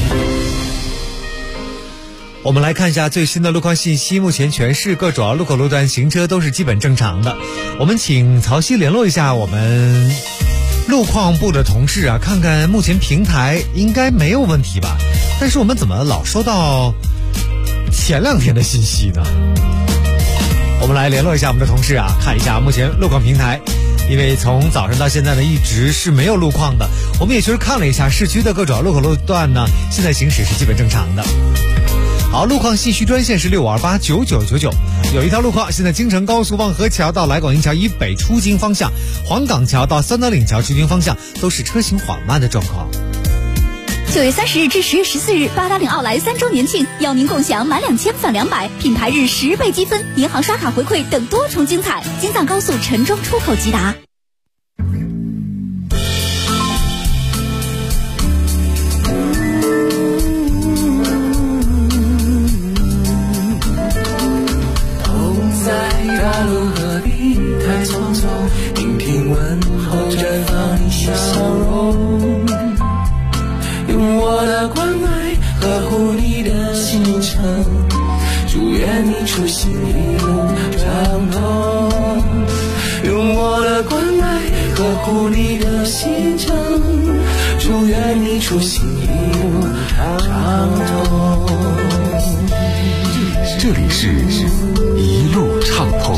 我们来看一下最新的路况信息，目前全市各主要路口路段行车都是基本正常的。我们请曹曦联络一下我们路况部的同事啊，看看目前平台应该没有问题吧？但是我们怎么老收到前2天的信息呢？我们来联络一下我们的同事啊，看一下目前路况平台。因为从早上到现在呢，一直是没有路况的。我们也确实看了一下市区的各主要路口路段呢，现在行驶是基本正常的。好，路况信息专线是65289999。有一条路况，现在京承高速望河桥到来广营桥以北出京方向，黄岗桥到三德岭桥出京方向都是车行缓慢的状况。 9月30日至10月14日，八达岭奥莱3周年庆，邀您共享满2000返200，品牌日10倍积分，银行刷卡回馈等多重精彩。京藏高速陈庄出口即达。 大路何必太匆匆，频频问候绽放你笑容，用我的关爱呵护你的行程，祝愿你出行一路畅通，用我的关爱呵护你的行程，祝愿你出行一路畅通。 这里是一路畅通。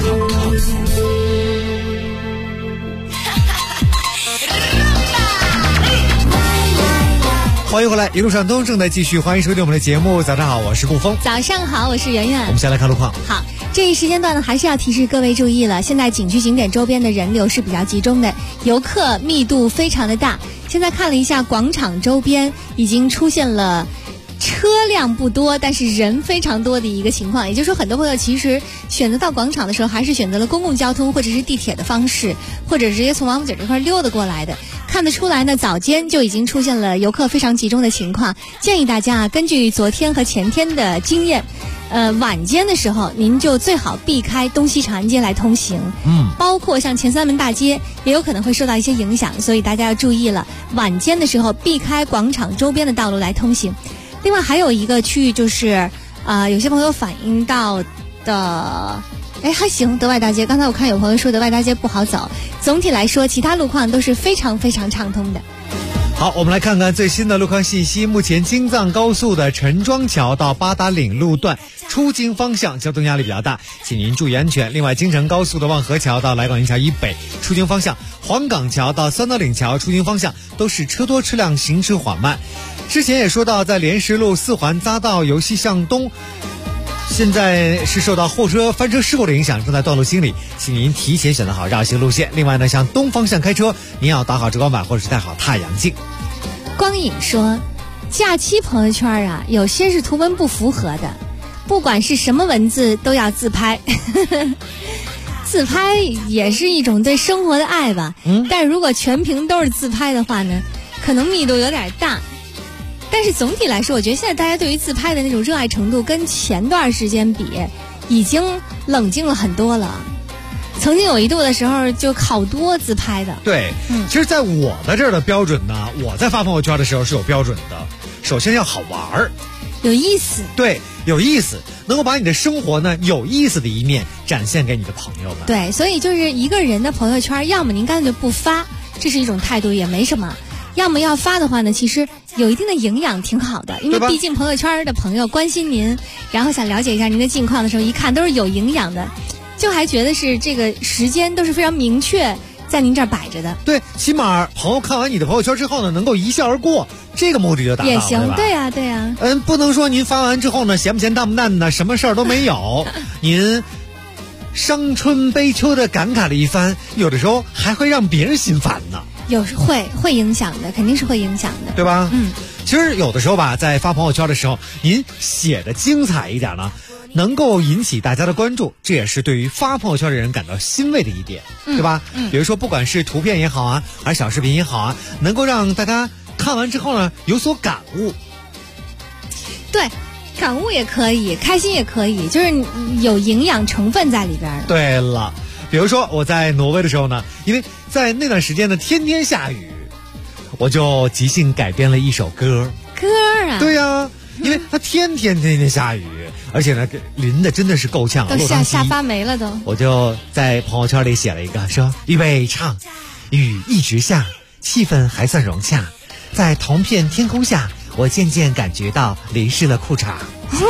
欢迎回来，一路上都正在继续，欢迎收听我们的节目。早上好，我是顾峰。 早上好，我是圆圆。 我们先来看路况。 好，这一时间段呢，还是要提示各位注意了。现在景区景点周边的人流是比较集中的，游客密度非常的大。现在看了一下广场周边，已经出现了车辆不多，但是人非常多的一个情况。也就是说，很多朋友其实选择到广场的时候，还是选择了公共交通或者是地铁的方式，或者直接从王府井这块溜达过来的。看得出来呢，早间就已经出现了游客非常集中的情况。建议大家根据昨天和前天的经验，晚间的时候您就最好避开东西长安街来通行。包括像前三门大街也有可能会受到一些影响，所以大家要注意了，晚间的时候避开广场周边的道路来通行。另外还有一个区域就是，有些朋友反映到的，还行，德外大街。刚才我看有朋友说德外大街不好走，总体来说，其他路况都是非常非常畅通的。 好，我们来看看最新的路况信息。目前京藏高速的陈庄桥到八达岭路段出京方向交通压力比较大，请您注意安全。另外，京承高速的望河桥到来广营桥以北出京方向，黄岗桥到三德岭桥出京方向都是车多车辆行驶缓慢。之前也说到，在莲石路4环匝道由西向东，现在是受到货车翻车事故的影响，正在断路清理，请您提前选择好绕行路线。另外呢，向东方向开车，您要打好遮光板或者是戴好太阳镜。 光影说，假期朋友圈啊，有些是图文不符合的，不管是什么文字都要自拍。自拍也是一种对生活的爱吧，但如果全屏都是自拍的话呢，可能密度有点大。但是总体来说，我觉得现在大家对于自拍的那种热爱程度跟前段时间比，已经冷静了很多了。曾经有一度的时候，就好多自拍的。 对，其实在我的这儿的标准呢，我在发朋友圈的时候是有标准的。首先要好玩儿， 有意思。 对，有意思，能够把你的生活呢有意思的一面展现给你的朋友们。 对，所以就是一个人的朋友圈，要么您干脆不发，这是一种态度，也没什么。 要么要发的话呢，其实有一定的营养挺好的，因为毕竟朋友圈的朋友关心您，然后想了解一下您的近况的时候，一看都是有营养的，就还觉得是这个时间都是非常明确在您这儿摆着的。 对，起码朋友看完你的朋友圈之后呢，能够一笑而过，这个目的就达到了， 也行， 对呀，对呀。 不能说您发完之后呢，咸不咸淡不淡的，什么事儿都没有，您伤春悲秋的感慨了一番，有的时候还会让别人心烦呢。 有时会影响的，肯定是会影响的， 对吧？其实有的时候吧，在发朋友圈的时候，您写的精彩一点呢，能够引起大家的关注，这也是对于发朋友圈的人感到欣慰的一点，对吧？比如说不管是图片也好啊，还是小视频也好啊，能够让大家看完之后呢有所感悟。 对，感悟也可以，开心也可以，就是有营养成分在里边。 对了，比如说我在挪威的时候呢，因为在那段时间呢天天下雨，我就即兴改编了一首歌啊。 对呀，因为它天天下雨，而且呢淋的真的是够呛， 都吓发霉了都。 我就在朋友圈里写了一个，说预备唱，雨一直下，气氛还算融洽，在同片天空下，我渐渐感觉到淋湿了裤衩。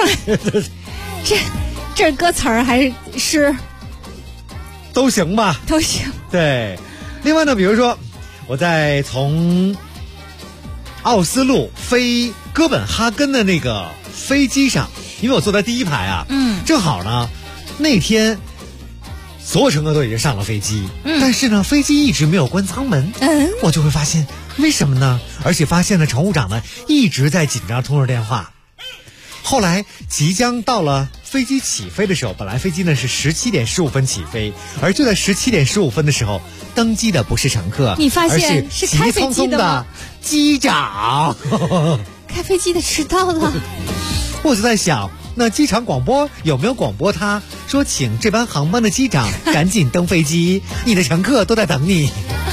这是歌词儿还是诗？ 都行吧， 都行。 对，另外呢，比如说我在从奥斯陆飞哥本哈根的那个飞机上，因为我坐在第一排啊，正好呢那天所有乘客都已经上了飞机，但是呢飞机一直没有关舱门，我就会发现为什么呢？而且发现了乘务长呢一直在紧张通着电话。后来即将到了飞机起飞的时候，本来飞机呢是17点15分起飞，而就在17点15分的时候，登机的不是乘客， 你发现是开飞机的吗？ 机长， 开飞机的迟到了。 我就在想，那机场广播有没有广播他说，请这班航班的机长赶紧登飞机，你的乘客都在等你。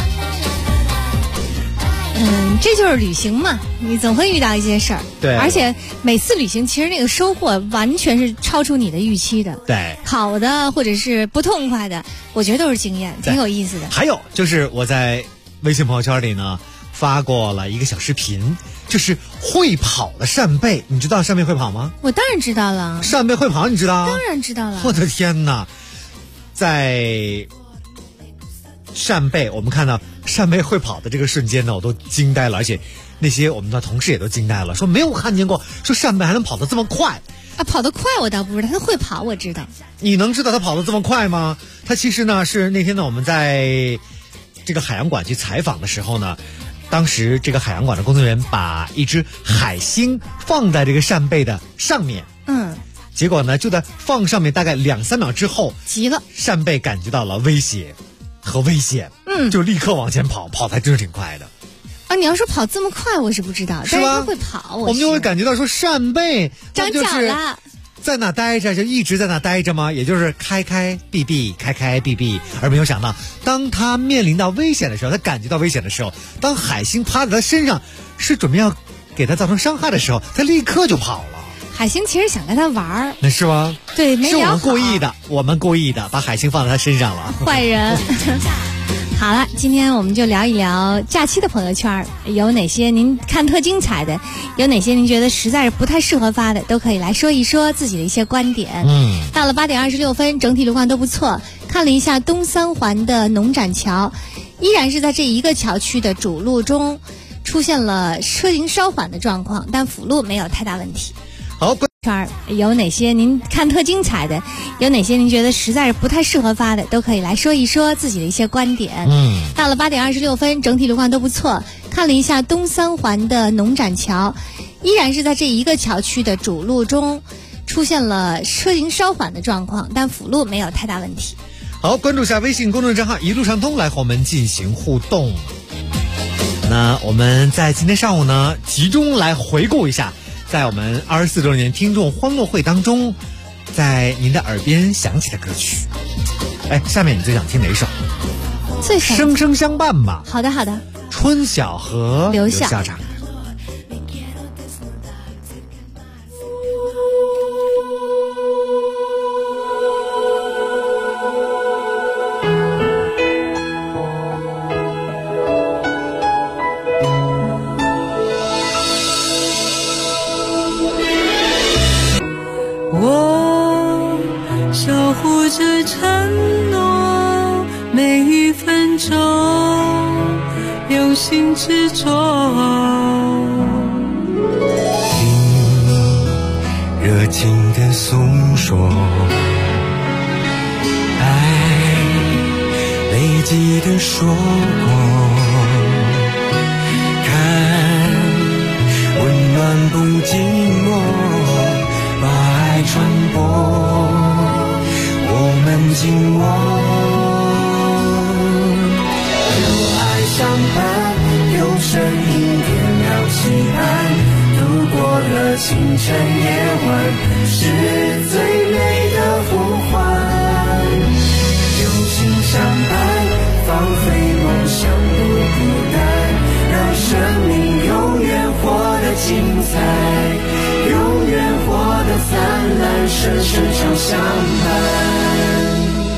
这就是旅行嘛，你总会遇到一些事儿。 对， 而且每次旅行其实那个收获完全是超出你的预期的。 对， 好的或者是不痛快的，我觉得都是经验，挺有意思的。 还有就是我在微信朋友圈里呢发过了一个小视频，就是会跑的扇贝。你知道扇贝会跑吗？ 我当然知道了。 扇贝会跑你知道？ 当然知道了。 我的天哪，在扇贝我们看到扇贝会跑的这个瞬间呢，我都惊呆了，而且那些我们的同事也都惊呆了，说没有看见过说扇贝还能跑得这么快啊！跑得快我倒不知道，他会跑我知道。 你能知道他跑得这么快吗？他其实呢是那天呢我们在这个海洋馆去采访的时候呢，当时这个海洋馆的工作人员把一只海星放在这个扇贝的上面，结果呢就在放上面大概2-3秒之后， 急了， 扇贝感觉到了威胁和危险，就立刻往前跑，跑得还真是挺快的。 啊，你要说跑这么快，我是不知道，但是他会跑， 我们就会感觉到说扇贝长脚了， 在那待着就一直在那待着吗？也就是开开闭闭，开开闭闭，而没有想到，当他面临到危险的时候，他感觉到危险的时候，当海星趴在他身上，是准备要给他造成伤害的时候，他立刻就跑了。 海星其实想跟他玩儿， 那是吗？ 对，没聊好。 是我们故意的把海星放在他身上了。 坏人。好了，今天我们就聊一聊假期的朋友圈，有哪些您看特精彩的，有哪些您觉得实在是不太适合发的，都可以来说一说自己的一些观点。到了8点26分，整体路况都不错。看了一下东三环的农展桥，依然是在这一个桥区的主路中出现了车行稍缓的状况，但辅路没有太大问题。 好， 圈有哪些您看特精彩的，有哪些您觉得实在是不太适合发的，都可以来说一说自己的一些观点。到了8点26分，整体路况都不错。看了一下东三环的农展桥，依然是在这一个桥区的主路中出现了车行稍缓的状况，但辅路没有太大问题。 好，关注下微信公众账号一路畅通，来和我们进行互动。那我们在今天上午呢，集中来回顾一下在我们24周年听众欢乐会当中，在您的耳边响起的歌曲。下面你最想听哪首？生生相伴吧。 好的好的。 春晓和刘校长。 情之中。 热情的诉说，爱累积的说过，看温暖不寂寞，把爱传播，我们紧握，有爱相伴，有声音点亮期盼，度过了清晨夜晚，是最美的呼唤。友情相伴，放飞梦想不孤单，让生命永远活得精彩，永远活得灿烂，生生常相伴。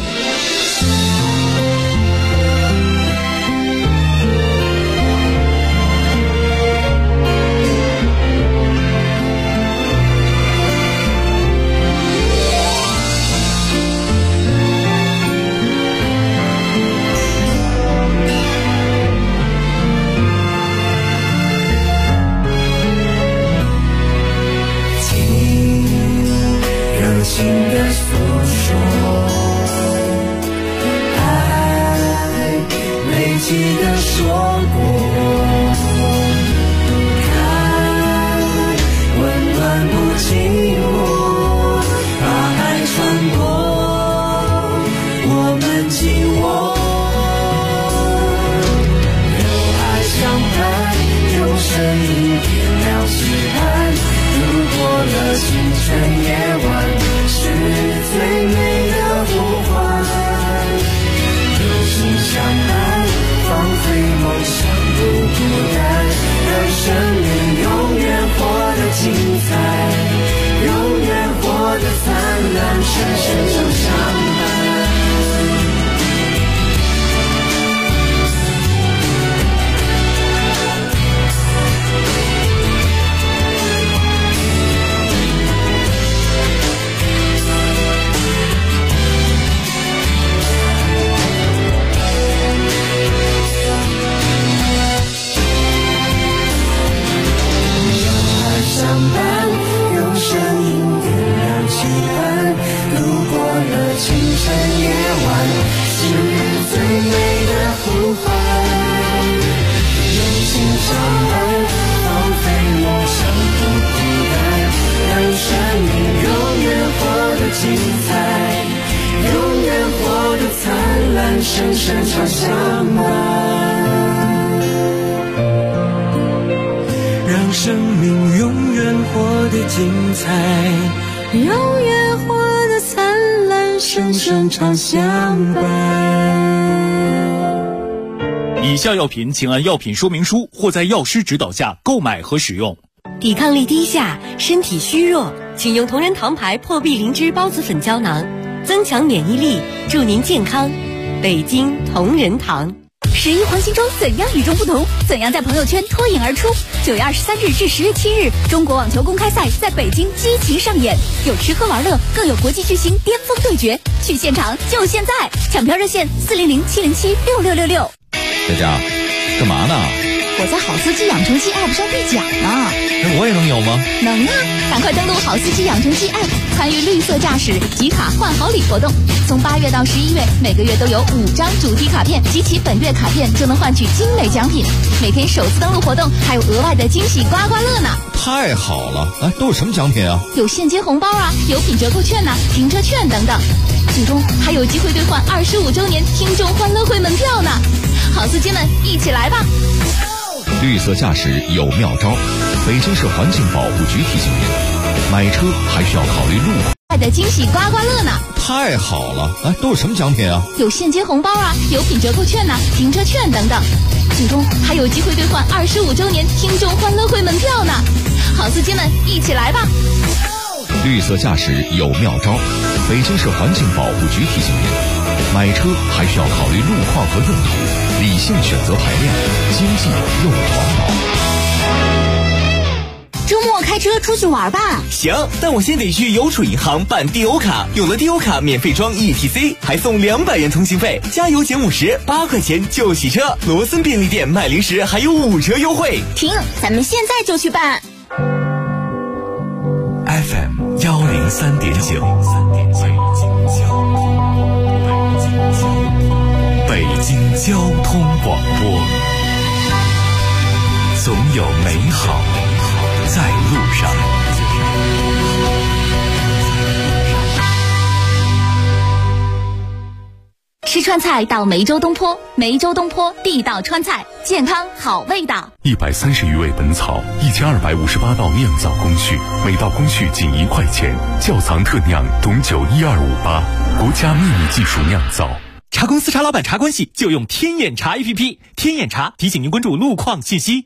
情的诉说，爱累积的说过，看温暖不寂寞，把爱传播，我们紧握，有爱相伴，有声音点亮期盼，度过了清晨夜晚，是最美的呼唤。友情相伴，放飞梦想不孤单，让生命永远活得精彩，永远活得灿烂，生生常相伴。相伴，有声音点亮期盼，度过了清晨夜晚，是最美的呼唤。友情相伴，放飞梦想不孤单，让生命永远活得精彩，永远活得灿烂，生生常相伴。让生命永远活得精彩，永远活得灿烂，生生常相伴。 以下药品请按药品说明书或在药师指导下购买和使用。 抵抗力低下，身体虚弱，请用同仁堂牌破壁灵芝孢子粉胶囊，增强免疫力，祝您健康。北京同仁堂。 11黄金周怎样与众不同？怎样在朋友圈脱颖而出？9月23日至10月7日，中国网球公开赛在北京激情上演，有吃喝玩乐，更有国际巨星巅峰对决。去现场就现在！抢票热线400-707-6666。 佳佳，干嘛呢？ 我在好司机养成记 App 上兑奖呢。 那我也能有吗？ 能啊！赶快登录好司机养成记 App， 参与绿色驾驶集卡换好礼活动。从8月到11月，每个月都有5张主题卡片，集齐本月卡片就能换取精美奖品。每天首次登录活动还有额外的惊喜刮刮乐呢！ 太好了！哎，都有什么奖品啊？ 有现金红包啊，有品折扣券呐、停车券等等。最终还有机会兑换25周年听众欢乐会门票呢！好司机们，一起来吧！ 绿色驾驶有妙招，北京市环境保护局提醒您，买车还需要考虑路况。 的惊喜刮刮乐呢！ 太好了！哎，都有什么奖品啊？ 有现金红包啊，有品折扣券呐、停车券等等。最终还有机会兑换25周年听众欢乐会门票呢！好司机们，一起来吧！ 绿色驾驶有妙招，北京市环境保护局提醒您，买车还需要考虑路况和用途，理性选择排量，经济又环保。 周末开车车出去玩吧。 行，但我先得去邮储银行办地欧卡，有了地欧卡免费装 ETC， 还送200元通行费，加油减50，8块钱就洗车。罗森便利店卖零食还有5折优惠。 停，咱们现在就去办。 FM 103.9，北京交通广播，总有美好在路上。 吃川菜到梅州东坡，梅州东坡地道川菜，健康好味道。 130余味本草，1258道酿造工序，每道工序仅1块钱。窖藏特酿董酒12588，国家秘密技术酿造。 茶公司茶老板茶关系就用天眼茶 APP， 天眼茶提醒您关注路况信息。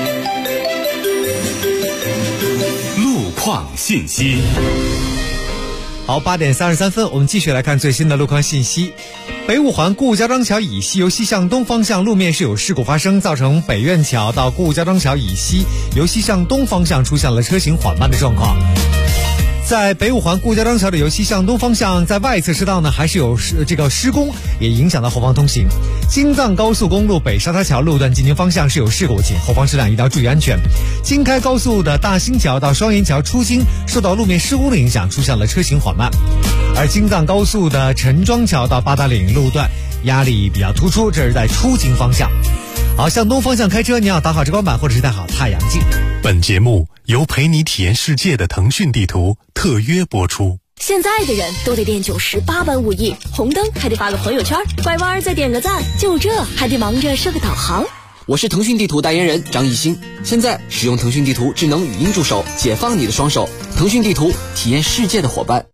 路况信息。 好，8点33分，我们继续来看最新的路况信息。北五环顾家庄桥以西由西向东方向路面是有事故发生，造成北苑桥到顾家庄桥以西由西向东方向出现了车行缓慢的状况。在北五环顾家庄桥的由西向东方向，在外侧车道呢还是有施工，也影响到后方通行。京藏高速公路北沙滩桥路段进京方向是有事故，请后方车辆一定要注意安全。京开高速的大兴桥到双银桥出京受到路面施工的影响，出现了车行缓慢。而京藏高速的陈庄桥到八达岭路段压力比较突出，这是在出京方向。好，向东方向开车，你要打好遮光板或者是戴好太阳镜。 本节目由陪你体验世界的腾讯地图特约播出。 现在的人都得练98般武艺，红灯还得发个朋友圈，拐弯再点个赞，就这还得忙着设个导航。 我是腾讯地图代言人张艺兴，现在使用腾讯地图智能语音助手，解放你的双手。腾讯地图，体验世界的伙伴。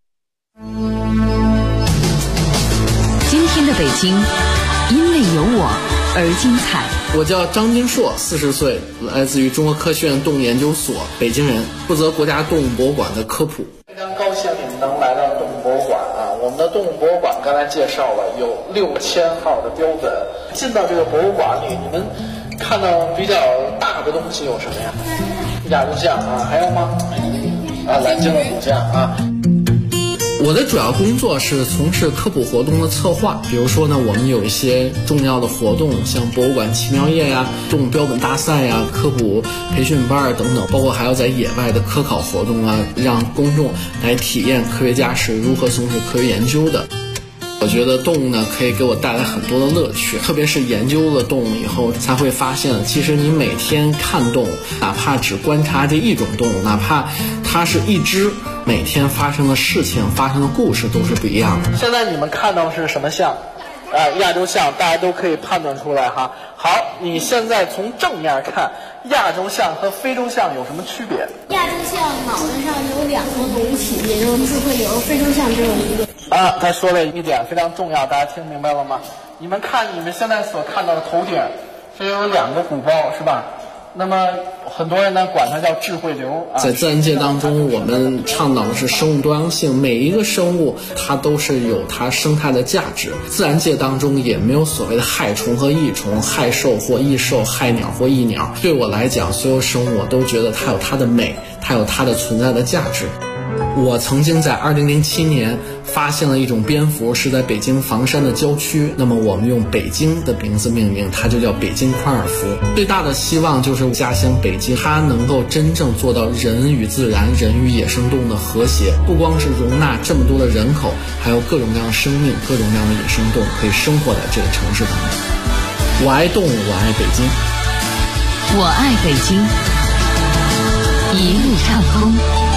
今天的北京，因为有我而精彩。 我叫张金硕，40岁，来自于中国科学院动物研究所，北京人，负责国家动物博物馆的科普。 非常高兴你们能来到动物博物馆啊！我们的动物博物馆刚才介绍了有6000号的标本。进到这个博物馆里，你们看到比较大的东西有什么呀？亚洲象啊，还有吗？蓝鲸的骨架啊。 我的主要工作是从事科普活动的策划，比如说呢，我们有一些重要的活动，像博物馆奇妙夜呀、动物标本大赛呀、科普培训班等等，包括还有在野外的科考活动啊，让公众来体验科学家是如何从事科学研究的。我觉得动物呢可以给我带来很多的乐趣，特别是研究了动物以后，才会发现其实你每天看动物，哪怕只观察这一种动物，哪怕它是一只，每天发生的事情、发生的故事都是不一样的。 现在你们看到是什么象？亚洲象，大家都可以判断出来哈。好，你现在从正面看，亚洲象和非洲象有什么区别？ 亚洲象脑袋上有2个隆起，也就是智慧瘤；非洲象只有1个。 他说了一点非常重要，大家听明白了吗？你们看你们现在所看到的头顶，这有2个鼓包，是吧？那么很多人呢管它叫智慧瘤。 在自然界当中，我们倡导的是生物多样性，每一个生物它都是有它生态的价值。自然界当中也没有所谓的害虫和益虫，害兽或益兽，害鸟或益鸟。对我来讲，所有生物我都觉得它有它的美，它有它的存在的价值。我曾经在2007年发现了一种蝙蝠，是在北京房山的郊区，那么我们用北京的名字命名，它就叫北京宽耳蝠。最大的希望就是家乡北京，它能够真正做到人与自然、人与野生动物的和谐，不光是容纳这么多的人口，还有各种各样的生命、各种各样的野生动物可以生活在这个城市当中。我爱动物，我爱北京， 我爱北京，一路畅通。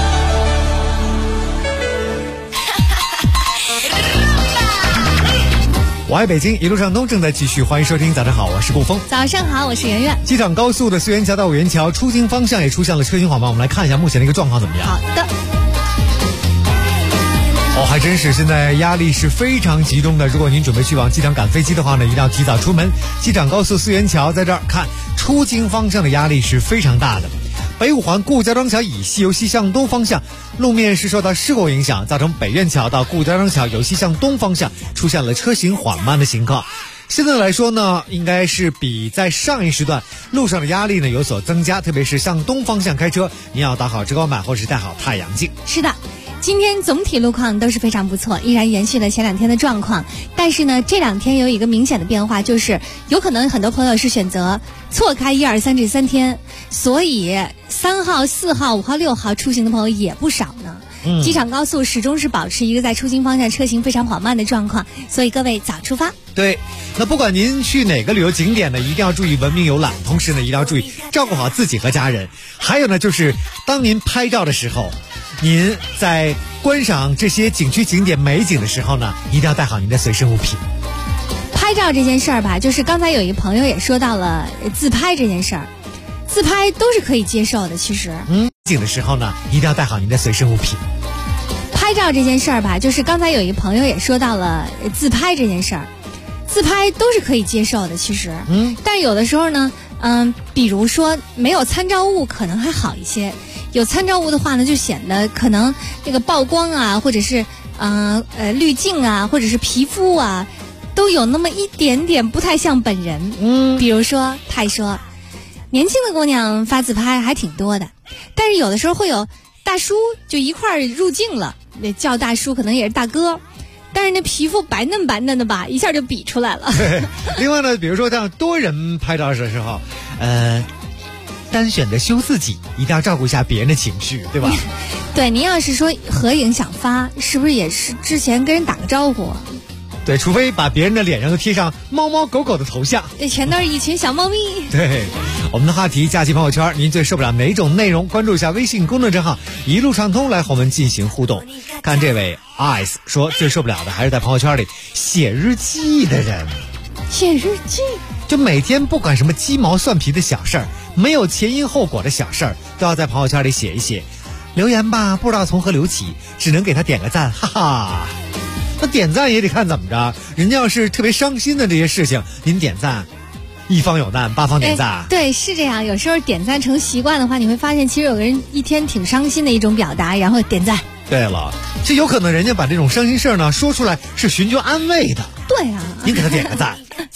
我爱北京，一路上东正在继续，欢迎收听。早上好，我是顾峰。 早上好，我是圆圆。 机场高速的四元桥到五元桥出京方向也出现了车行缓慢，我们来看一下目前的一个状况怎么样。 好的。 还真是现在压力是非常集中的。如果您准备去往机场赶飞机的话呢，一定要提早出门。机场高速四元桥在这儿看，出京方向的压力是非常大的。北五环顾家庄桥以西由西向东方向路面是受到事故影响，造成北苑桥到顾家庄桥由西向东方向出现了车行缓慢的情况。 现在来说呢，应该是比在上一时段路上的压力呢有所增加，特别是向东方向开车，你要打好遮光板或是戴好太阳镜。 是的，今天总体路况都是非常不错，依然延续了前2天的状况。但是呢，这2天有一个明显的变化，就是有可能很多朋友是选择错开1、2、3这3天，所以3号、4号、5号、6号出行的朋友也不少呢。机场高速始终是保持一个在出行方向车行非常缓慢的状况，所以各位早出发。 对，那不管您去哪个旅游景点呢，一定要注意文明游览，同时呢，一定要注意照顾好自己和家人。还有呢，就是当您拍照的时候，您在观赏这些景区景点美景的时候呢，一定要带好您的随身物品。 拍照这件事儿吧，就是刚才有一个朋友也说到了自拍这件事儿，自拍都是可以接受的。其实景的时候呢，一定要带好您的随身物品。 拍照这件事儿吧，就是刚才有一个朋友也说到了自拍这件事儿，自拍都是可以接受的。其实但有的时候呢，比如说没有参照物可能还好一些，有参照物的话呢，就显得可能这个曝光啊，或者是滤镜啊，或者是皮肤啊，都有那么一点点不太像本人。比如说他说年轻的姑娘发自拍还挺多的，但是有的时候会有大叔就一块儿入镜了，那叫大叔可能也是大哥，但是那皮肤白嫩白嫩的吧，一下就比出来了。 另外呢，比如说像多人拍照的时候，单选的修自己，一定要照顾一下别人的情绪，对吧？ 对，您要是说合影想发，是不是也是之前跟人打个招呼？ 对，除非把别人的脸上都贴上猫猫狗狗的头像， 对，全都是一群小猫咪。 对，我们的话题假期朋友圈，您最受不了哪种内容？关注一下微信公众账号一路畅通来和我们进行互动。看这位 Ice 说，最受不了的还是在朋友圈里写日记的人。 写日记， 就每天不管什么鸡毛蒜皮的小事儿，没有前因后果的小事儿，都要在朋友圈里写一写。留言吧，不知道从何留起，只能给他点个赞，哈哈。那点赞也得看怎么着，人家要是特别伤心的这些事情，您点赞，一方有难八方点赞。 对，是这样。有时候点赞成习惯的话，你会发现其实有个人一天挺伤心的一种表达，然后点赞。 对了，这有可能人家把这种伤心事儿呢说出来是寻求安慰的。 对啊， 您给他点个赞。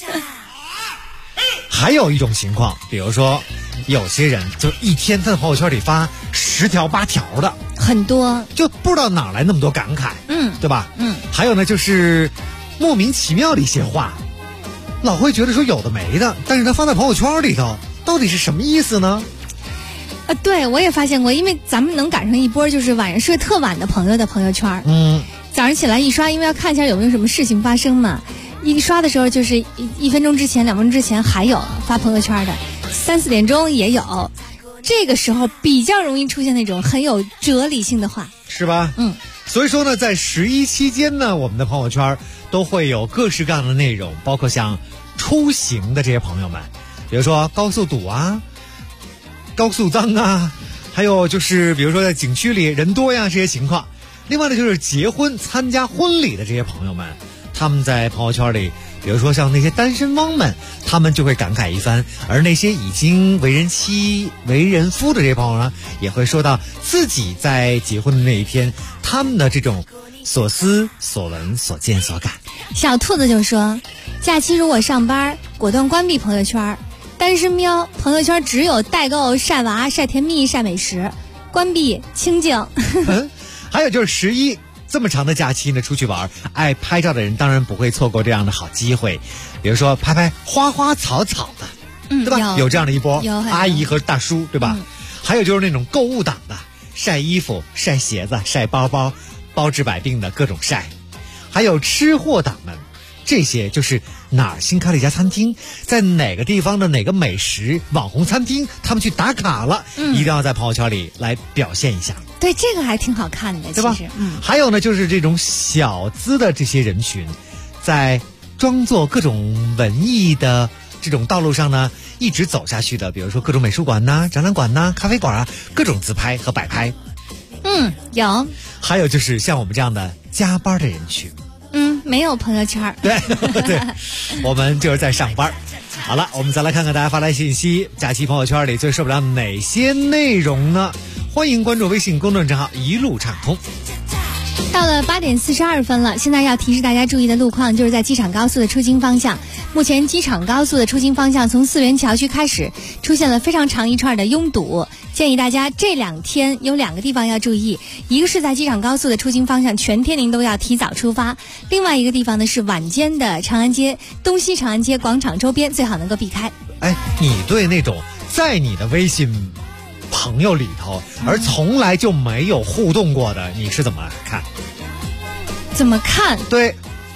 还有一种情况，比如说有些人就一天在朋友圈里发10条8条的， 很多， 就不知道哪来那么多感慨，对吧？还有呢，就是莫名其妙的一些话，老会觉得说有的没的，但是他放在朋友圈里头，到底是什么意思呢？ 对，我也发现过，因为咱们能赶上一波就是晚上睡特晚的朋友的朋友圈，早上起来一刷，因为要看一下有没有什么事情发生嘛。一刷的时候就是1分钟之前、2分钟之前还有发朋友圈的，3、4点钟也有，这个时候比较容易出现那种很有哲理性的话， 是吧？所以说呢，在11期间呢，我们的朋友圈都会有各式各样的内容，包括像出行的这些朋友们，比如说高速堵啊、高速脏啊，还有就是比如说在景区里人多呀这些情况。另外呢，就是结婚参加婚礼的这些朋友们，他们在朋友圈里，比如说像那些单身汪们，他们就会感慨一番，而那些已经为人妻为人夫的这些朋友呢，也会说到自己在结婚的那一天他们的这种所思所闻所见所感。 小兔子就说，假期如果上班果断关闭朋友圈，单身喵朋友圈只有代购、晒娃、晒甜蜜、晒美食，关闭清静。 还有就是11这么长的假期呢，出去玩，爱拍照的人当然不会错过这样的好机会。比如说拍拍花花草草的，对吧？有这样的一波阿姨和大叔，对吧？还有就是那种购物党的，晒衣服、晒鞋子、晒包包，包治百病的各种晒。还有吃货党们，这些就是哪儿新开了一家餐厅，在哪个地方的哪个美食网红餐厅，他们去打卡了，一定要在朋友圈里来表现一下。 对，这个还挺好看的， 对吧？还有呢，就是这种小资的这些人群，在装作各种文艺的这种道路上呢，一直走下去的，比如说各种美术馆呐、展览馆呐、咖啡馆啊，各种自拍和摆拍。 有。 还有就是像我们这样的加班的人群。 没有朋友圈。 对对，我们就是在上班。好了，我们再来看看大家发来信息，假期朋友圈里最受不了哪些内容呢？欢迎关注微信公众账号一路畅通。 到了8点42分了，现在要提示大家注意的路况就是在机场高速的出京方向。目前机场高速的出京方向从四元桥区开始出现了非常长一串的拥堵，建议大家这2天有2个地方要注意，一个是在机场高速的出京方向全天您都要提早出发，另外一个地方呢是晚间的长安街、东西长安街广场周边最好能够避开。 你对那种在你的微信朋友里头而从来就没有互动过的，你是怎么看？ 怎么看？ 对，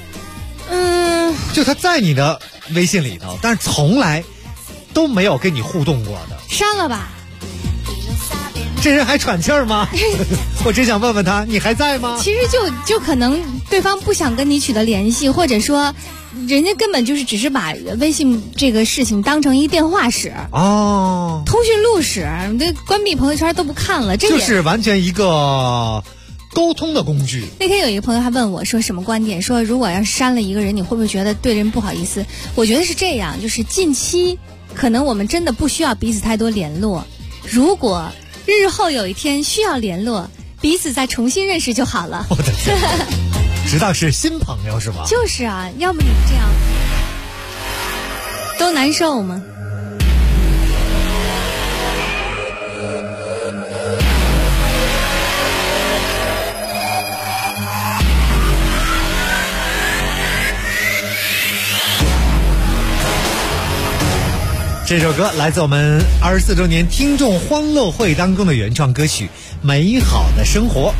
就他在你的微信里头，但是从来都没有跟你互动过的， 删了吧。 这人还喘气儿吗？我只想问问他，你还在吗？ 其实就可能对方不想跟你取得联系，或者说人家根本就是只是把微信这个事情当成一电话使通讯录使，这关闭朋友圈都不看了，这就是完全一个沟通的工具。 那天有一个朋友还问我说什么观点，说如果要是删了一个人，你会不会觉得对人不好意思？我觉得是这样，就是近期可能我们真的不需要彼此太多联络，如果日后有一天需要联络，彼此再重新认识就好了。 我的天，直到是新朋友是吗？ 就是啊，要不你这样都难受吗？ 这首歌来自我们24周年听众欢乐会当中的原创歌曲《美好的生活》。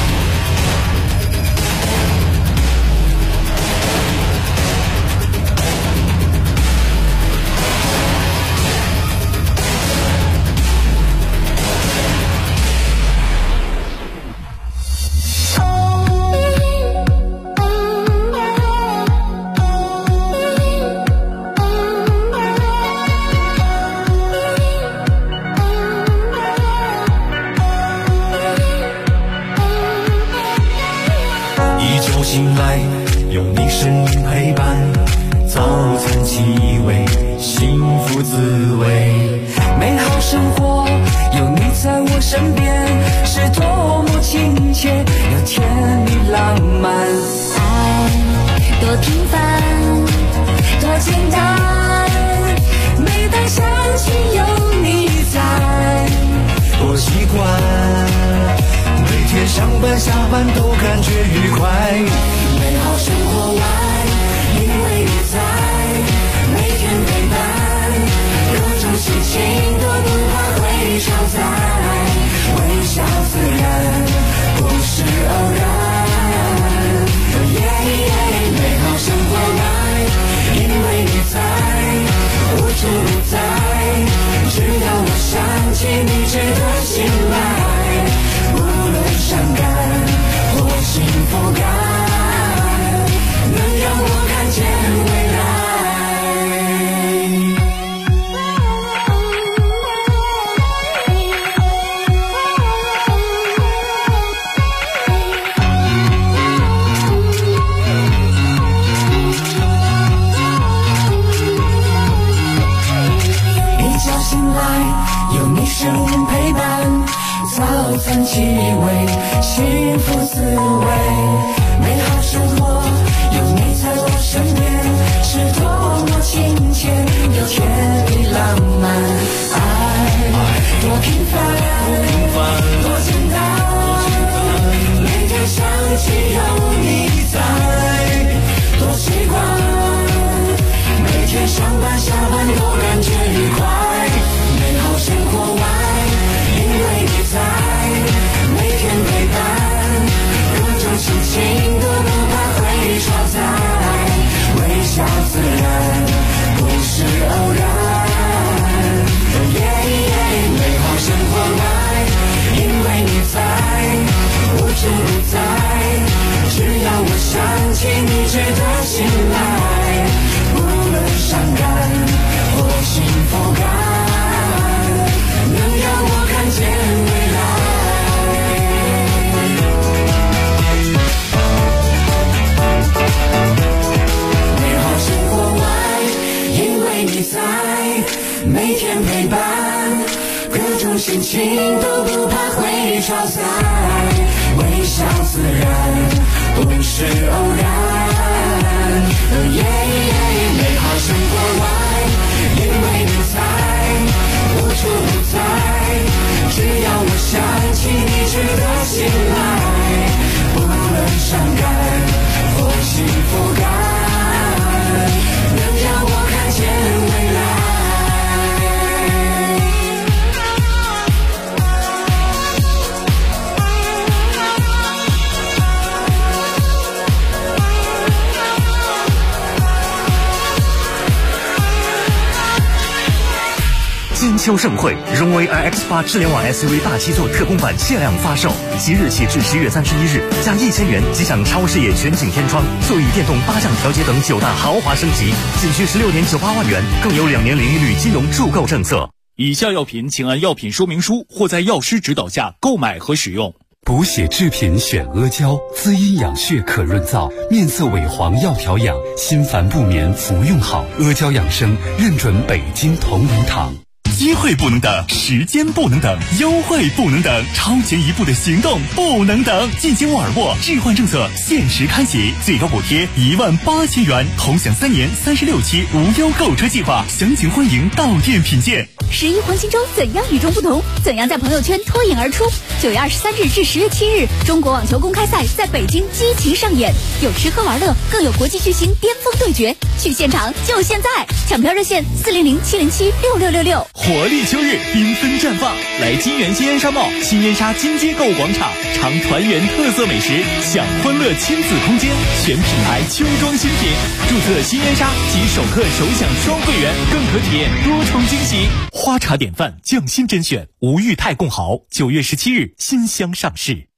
醒来有你声音陪伴，早餐气味，幸福滋味，美好生活有你在我身边，是多么亲切又甜蜜浪漫。 爱多平凡多简单，每当想起有你在， 多习惯每天上班下班都感觉愉快，美好生活来，因为你在，每天陪伴，各种事情都不怕会超载，微笑自然，不是偶然。美好生活来，因为你在，无处不在，只要我想起你值得信赖，无论伤感或幸福感，能让我看见未来。一觉醒来，有你声音陪伴，早餐气味，幸福滋味，美好生活有你在我身边，是多么亲切又甜蜜浪漫。爱多平凡多简单，每天想起有你在，多习惯，每天上班下班都感觉愉快，美好生活外，因为你在，每天陪伴，各种心情都不怕会超载，微笑自然，不是偶然。美好生活来，因为你在，无处不在，只要我想起你值得信赖，无论伤感或幸福感，能让我看见未来。美好生活外，因为你在，每天陪伴，各种心情都不怕会超载， 微笑自然，不是偶然。美好胜过来，因为你在，无处不在。只要我想起你，值得信赖。不论伤感或幸福感，能让我看见未来。 金秋盛会，荣威 iX8 智联网 SUV 大七座特供版限量发售，即日起至10月31日，加1000元即享超视野全景天窗、座椅电动8项调节等9大豪华升级，仅需16点98万元，更有2年零利率金融助购政策。 以下药品请按药品说明书或在药师指导下购买和使用。 补血制品选阿胶，滋阴养血可润燥，面色萎黄要调养，心烦不眠服用好。阿胶养生认准北京同仁堂。 机会不能等，时间不能等，优惠不能等，超前一步的行动不能等。进京沃尔沃置换政策限时开启，最高补贴18000元，同享3年36期无忧购车计划，详情欢迎到店品鉴。 11黄金周怎样与众不同？怎样在朋友圈脱颖而出？9月23日至10月7日，中国网球公开赛在北京激情上演，有吃喝玩乐，更有国际巨星巅峰对决。去现场就现在，抢票热线400-707-6666。 活力秋日，缤纷绽放，来金源新烟沙贸、新烟沙金街购物广场，尝团圆特色美食，享欢乐亲子空间，全品牌秋装新品。注册新烟沙即首客首享双会员，更可体验多重惊喜。花茶典范匠心甄选，吴裕泰贡豪9月17日新箱上市。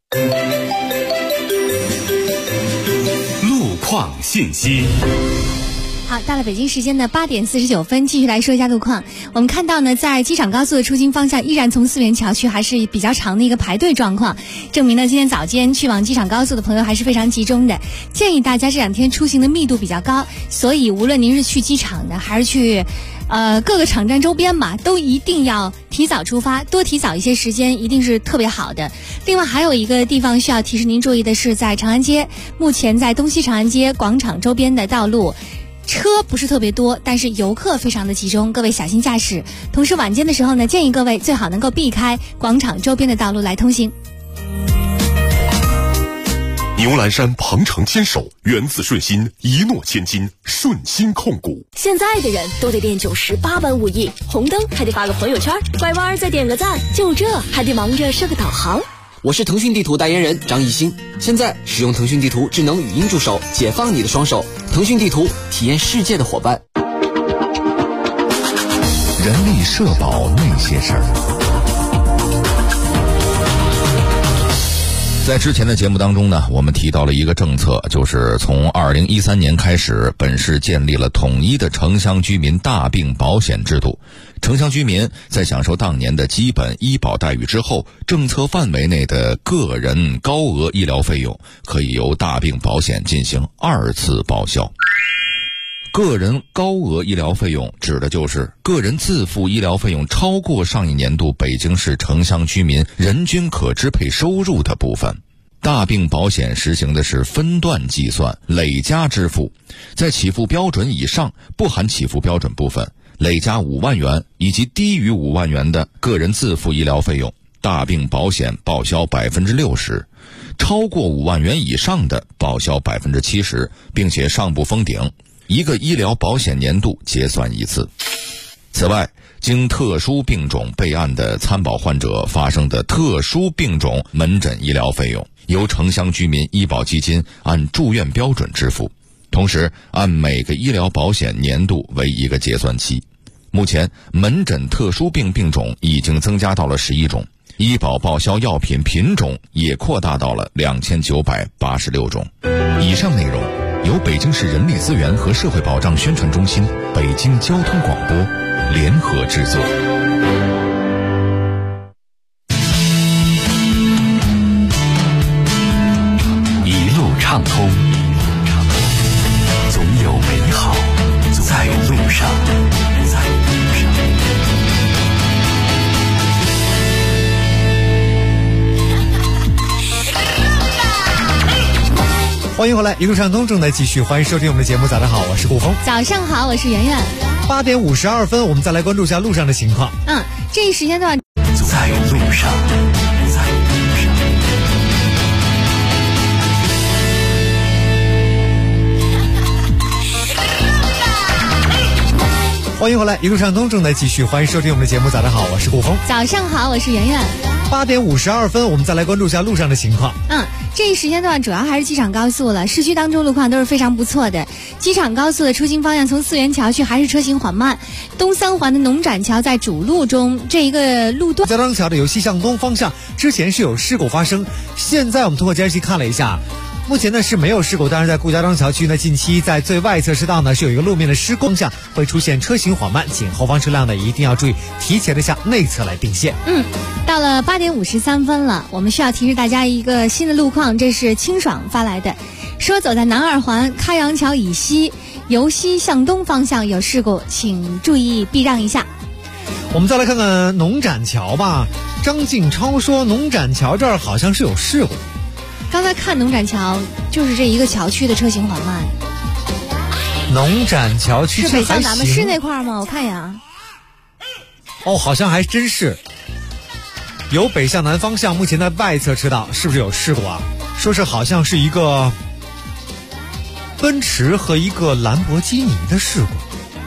路况信息。 好，到了北京时间的8点49分，继续来说一下路况。我们看到呢，在机场高速的出京方向，依然从四元桥区还是比较长的一个排队状况，证明呢今天早间去往机场高速的朋友还是非常集中的。建议大家这2天出行的密度比较高，所以无论您是去机场的，还是去各个场站周边嘛，都一定要提早出发，多提早一些时间，一定是特别好的。另外还有一个地方需要提示您注意的是，在长安街，目前在东西长安街广场周边的道路车不是特别多，但是游客非常的集中，各位小心驾驶。同时晚间的时候呢，建议各位最好能够避开广场周边的道路来通行。 牛栏山鹏程坚守，源自顺心，一诺千金，顺心控股。 现在的人都得练98般武艺，红灯还得发个朋友圈，拐弯再点个赞，就这还得忙着设个导航。 我是腾讯地图代言人张艺兴，现在使用腾讯地图智能语音助手，解放你的双手。腾讯地图，体验世界的伙伴。 人力社保那些事儿。在之前的节目当中呢，我们提到了一个政策，就是从2013年开始，本市建立了统一的城乡居民大病保险制度。城乡居民在享受当年的基本医保待遇之后，政策范围内的个人高额医疗费用可以由大病保险进行2次报销。个人高额医疗费用指的就是个人自付医疗费用超过上一年度北京市城乡居民人均可支配收入的部分。大病保险实行的是分段计算、累加支付，在起付标准以上不含起付标准部分，累加5万元以及低于5万元的个人自付医疗费用，大病保险报销60%，超过5万元以上的报销70%，并且上不封顶。一个医疗保险年度结算一次。此外，经特殊病种备案的参保患者发生的特殊病种门诊医疗费用，由城乡居民医保基金按住院标准支付，同时按每个医疗保险年度为一个结算期。目前门诊特殊病种已经增加到了11种，医保报销药品品种也扩大到了2986种。以上内容由北京市人力资源和社会保障宣传中心、北京交通广播联合制作。 一路畅通，总有美好在路上。 欢迎回来，一路上东正在继续，欢迎收听我们的节目。早上好，我是顾峰。 早上好，我是圆圆。 8点52分，我们再来关注一下路上的情况。 这一时间段在路上。 欢迎回来，一路上东正在继续，欢迎收听我们的节目。早上好，我是顾峰。 早上好，我是圆圆。 8点52分，我们再来关注一下路上的情况。 这一时间段主要还是机场高速了，市区当中路况都是非常不错的。机场高速的出京方向从四元桥去还是车行缓慢，东三环的农展桥在主路中这一个路段， 交张桥的由西向东方向之前是有事故发生，现在我们通过监视器看了一下，目前呢是没有事故，但是在顾家庄桥区呢，近期在最外侧车道呢是有一个路面的施工下会出现车行缓慢，请后方车辆呢一定要注意提前的向内侧来并线。 到了8点53分了，我们需要提示大家一个新的路况，这是清爽发来的，说走在南二环开阳桥以西，由西向东方向有事故，请注意避让一下。 我们再来看看农展桥吧。张静超说农展桥这儿好像是有事故。 刚才看农展桥，就是这一个桥区的车行缓慢。 农展桥区是北向咱们市那块吗？我看一眼啊。 好像还真是。由北向南方向，目前在外侧车道是不是有事故啊？说是好像是一个奔驰和一个兰博基尼的事故。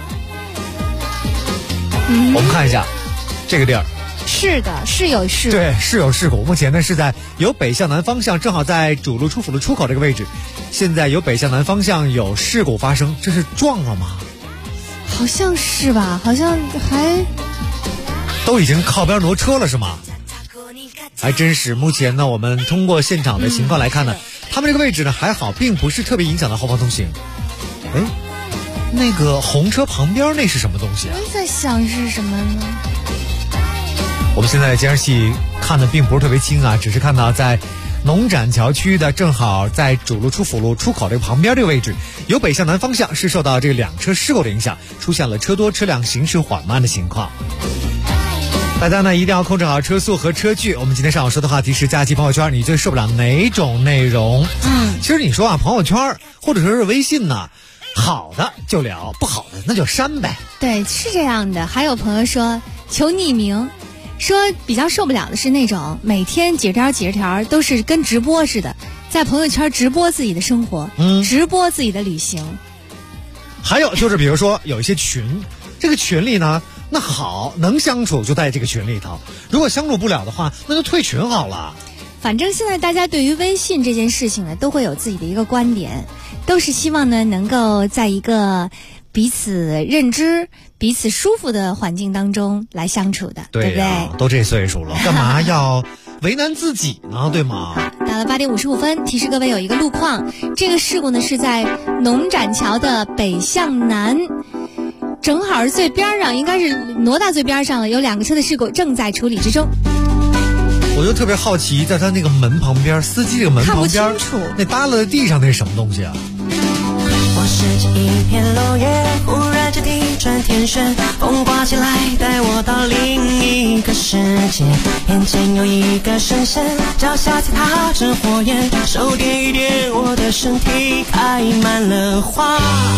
我们看一下这个地儿。 是的，是有事故。 对，是有事故。目前呢是在由北向南方向，正好在主路出府的出口这个位置，现在由北向南方向有事故发生，这是撞了吗？ 好像是吧，好像还都已经靠边挪车了是吗？还真是。目前呢我们通过现场的情况来看呢，他们这个位置呢还好，并不是特别影响到后方通行。那个红车旁边那是什么东西啊？ 我在想是什么呢？ 我们现在监视器看的并不是特别清啊，只是看到在农展桥区的正好在主路出府路出口这个旁边这个位置，由北向南方向是受到这个两车事故的影响，出现了车多车辆行驶缓慢的情况。大家呢一定要控制好车速和车距。我们今天上午说的话题是假期朋友圈你最受不了哪种内容？其实你说啊，朋友圈或者说是微信呢，好的就聊，不好的那就删呗。 对，是这样的。还有朋友说求匿名，说比较受不了的是那种每天几十条都是跟直播似的，在朋友圈直播自己的生活，直播自己的旅行。 还有就是比如说有一些群，这个群里呢，那好能相处就在这个群里头，如果相处不了的话，那就退群好了。 反正现在大家对于微信这件事情呢，都会有自己的一个观点，都是希望呢能够在一个彼此认知、彼此舒服的环境当中来相处的，对不对？ 都这岁数了，干嘛要为难自己呢？对吗？ 到了8点55分，提示各位有一个路况，这个事故呢是在农展桥的北向南，正好是最边上，应该是挪到最边上了，有2个车的事故正在处理之中。 我就特别好奇，在他那个门旁边，司机这个门旁边， 看不清楚那耷拉在地上那是什么东西啊？ 我拾起一片落叶，忽然间地转天旋，风刮起来带我到另一个世界。眼前有一个神仙，脚下踩踏着火焰，手点一点我的身体，开满了花。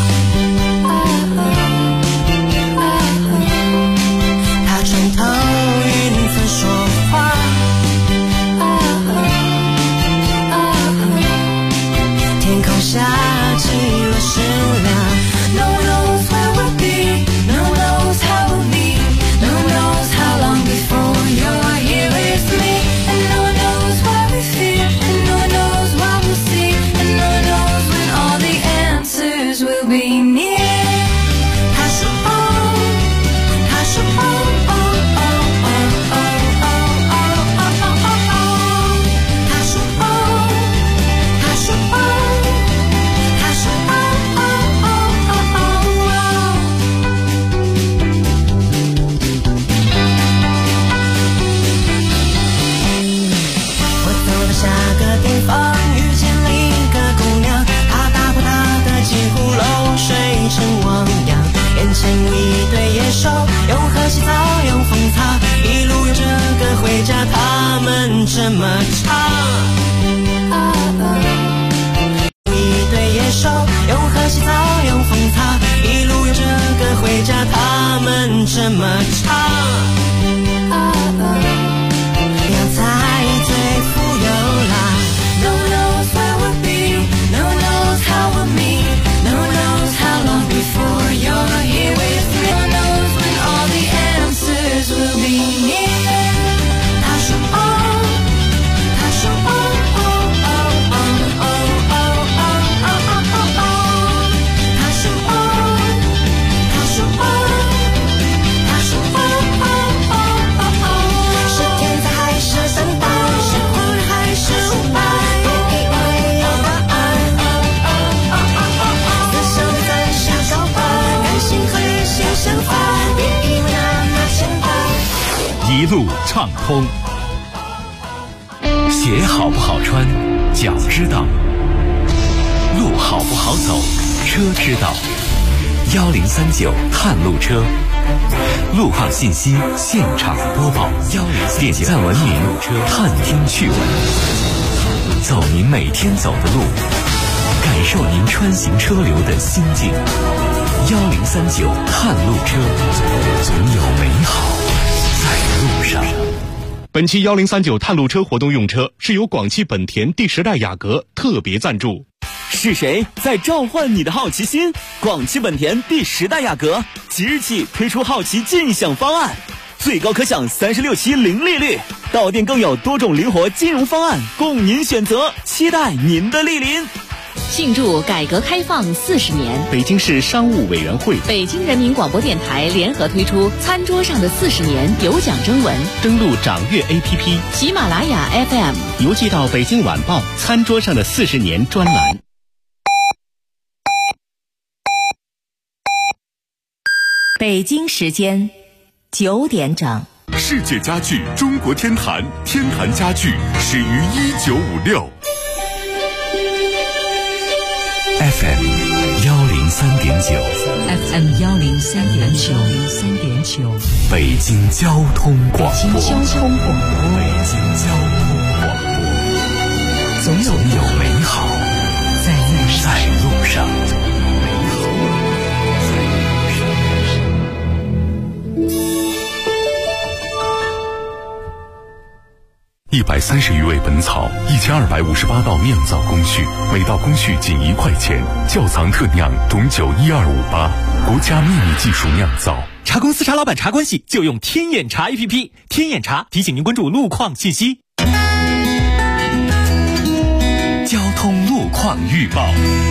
他穿透云层说话。天空下起了矢量 No knows where we'll be No knows how we'll meet No knows how long before you're here with me And no one knows what we feel And no one knows what we'll see And no one knows when all the answers will be near 他说哦他说哦哦哦哦哦哦哦哦哦他说哦他说哦下个地方遇见了一个姑娘，她打破她的几乎漏水成汪洋，眼前有一对野兽，用河洗澡用风擦，一路有这个回家，他们这么长。一一路畅通。鞋好不好穿，脚知道；路好不好走，车知道。1039探路车，路况信息现场播报，点赞文明，探听趣闻，走您每天走的路，感受您穿行车流的心境。1039探路车，总有美好在路上。 本期1039探路车活动用车是由广汽本田第10代雅阁特别赞助。 是谁在召唤你的好奇心？广汽本田第10代雅阁即日起推出好奇尽享方案，最高可享36期零利率，到店更有多种灵活金融方案供您选择，期待您的莅临。 庆祝改革开放40年， 北京市商务委员会、 北京人民广播电台联合推出餐桌上的40年有奖征文， 登录掌阅 APP、 喜马拉雅 FM， 邮寄到北京晚报餐桌上的40年专栏。 北京时间9点整。 世界家具中国天坛，天坛家具始于1956。 FM 103.9 FM 103.9 北京交通广播， 北京交通广播， 北京交通广播，总有美好在路上。 130余味本草，1258道酿造工序，每道工序仅1块钱。窖藏特酿种酒12588，国家秘密技术酿造。 茶公司茶老板茶关系就用天眼茶 APP， 天眼茶提醒您关注路况信息。 交通路况预报。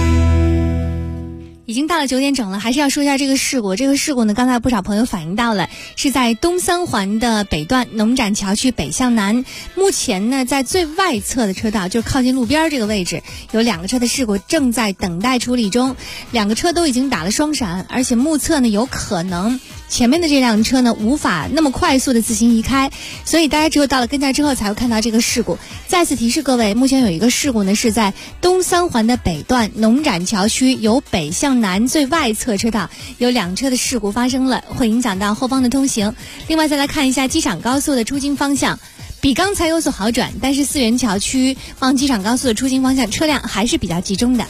已经到了9点整了，还是要说一下这个事故。这个事故呢，刚才不少朋友反映到了，是在东三环的北段农展桥区北向南。目前呢，在最外侧的车道，就是靠近路边这个位置，有2个车的事故正在等待处理中，2个车都已经打了双闪，而且目测呢有可能前面的这辆车呢无法那么快速的自行移开，所以大家只有到了跟前之后才会看到这个事故。再次提示各位，目前有一个事故呢是在东三环的北段农展桥区由北向南最外侧车道有2车的事故发生了，会影响到后方的通行。另外再来看一下机场高速的出京方向，比刚才有所好转，但是4元桥区往机场高速的出京方向车辆还是比较集中的。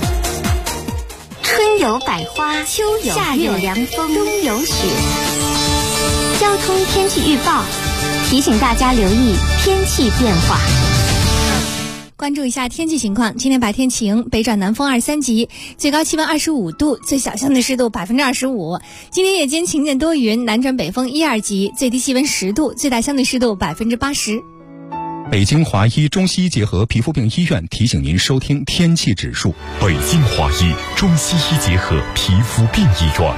春有百花，秋有夏有凉风，冬有雪。交通天气预报提醒大家留意天气变化。 关注一下天气情况，今天白天晴，北转南风2、3级，最高气温25度，最小相对湿度25%。今天夜间晴间多云，南转北风1、2级，最低气温10度，最大相对湿度80%。 北京华医中西医结合皮肤病医院提醒您收听天气指数。 北京华医中西医结合皮肤病医院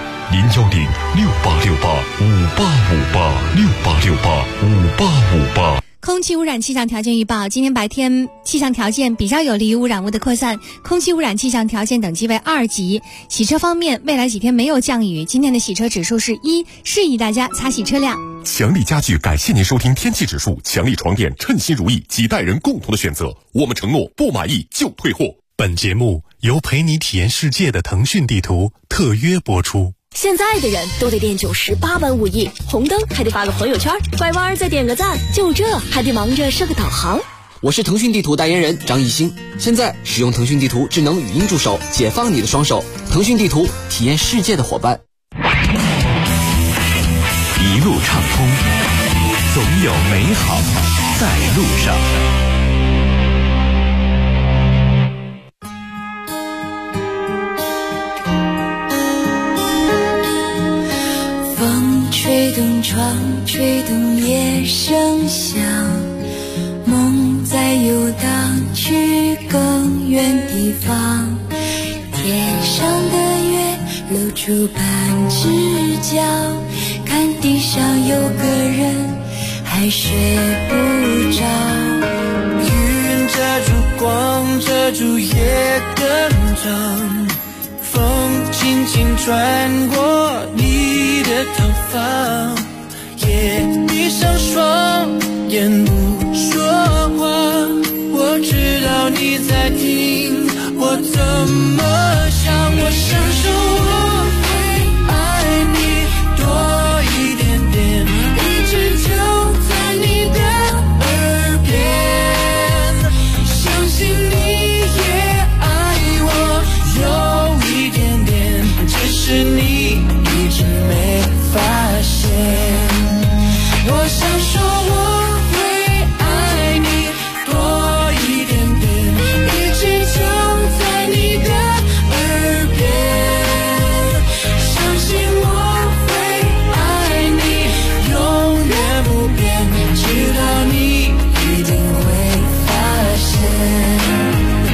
，0106868586868685858。 空气污染气象条件预报，今天白天气象条件比较有利于污染物的扩散，空气污染气象条件等级为2级。洗车方面，未来几天没有降雨，今天的洗车指数是1，适宜大家擦洗车辆。 强力家具感谢您收听天气指数，强力床垫称心如意，几代人共同的选择，我们承诺不满意就退货。 本节目由陪你体验世界的腾讯地图特约播出。 现在的人都得练98般武艺，红灯还得发个朋友圈，拐弯再点个赞，就这还得忙着设个导航。 我是腾讯地图代言人张艺兴，现在使用腾讯地图智能语音助手，解放你的双手。腾讯地图，体验世界的伙伴。 一路畅通，总有美好在路上。 风吹动窗，吹动夜声响，梦在游荡去更远地方。天上的月露出半只脚，看地上有个人还睡不着。 云遮住光，遮住夜更长，风轻轻穿过你的头发，夜你闭上双眼不说话，我知道你在听我怎么想。我想说我会爱你多一点点，一直就在你的耳边，相信你也爱我有一点点，只是你一直没发现。我想说我会爱你多一点点，一直就在你的耳边，相信我会爱你永远不变，直到你一定会发现。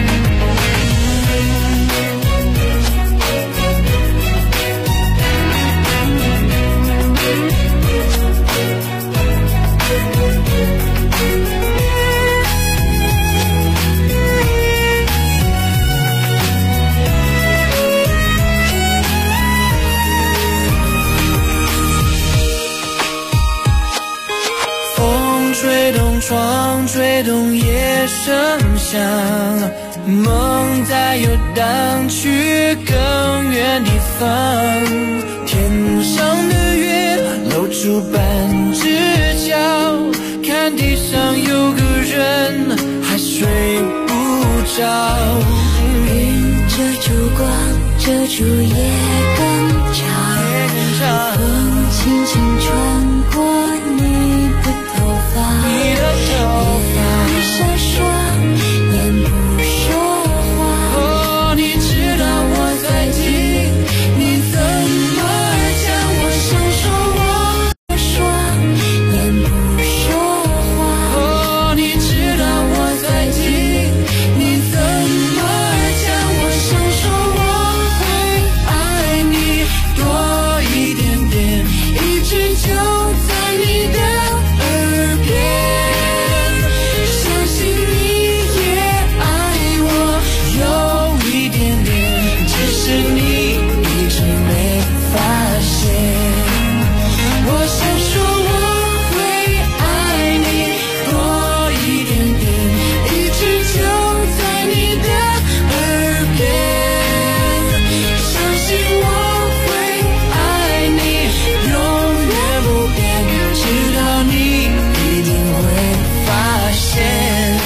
吹动窗，吹动夜声响，梦在游荡去更远地方。天上的月露出半只脚，看地上有个人还睡不着。云遮住光，遮住夜更长，风轻轻穿过你的头发，闭上双眼不说话，你知道我在听你怎么讲。我想说我双眼不说话，你知道我在听你怎么讲。我想说我会爱你多一点点，一直就在你的耳边，相信你也爱我有一点点，只是你一直没发现。我想说我会爱你多一点点，一直就在你的耳边，相信我会爱你永远不变，直到你一定会发现。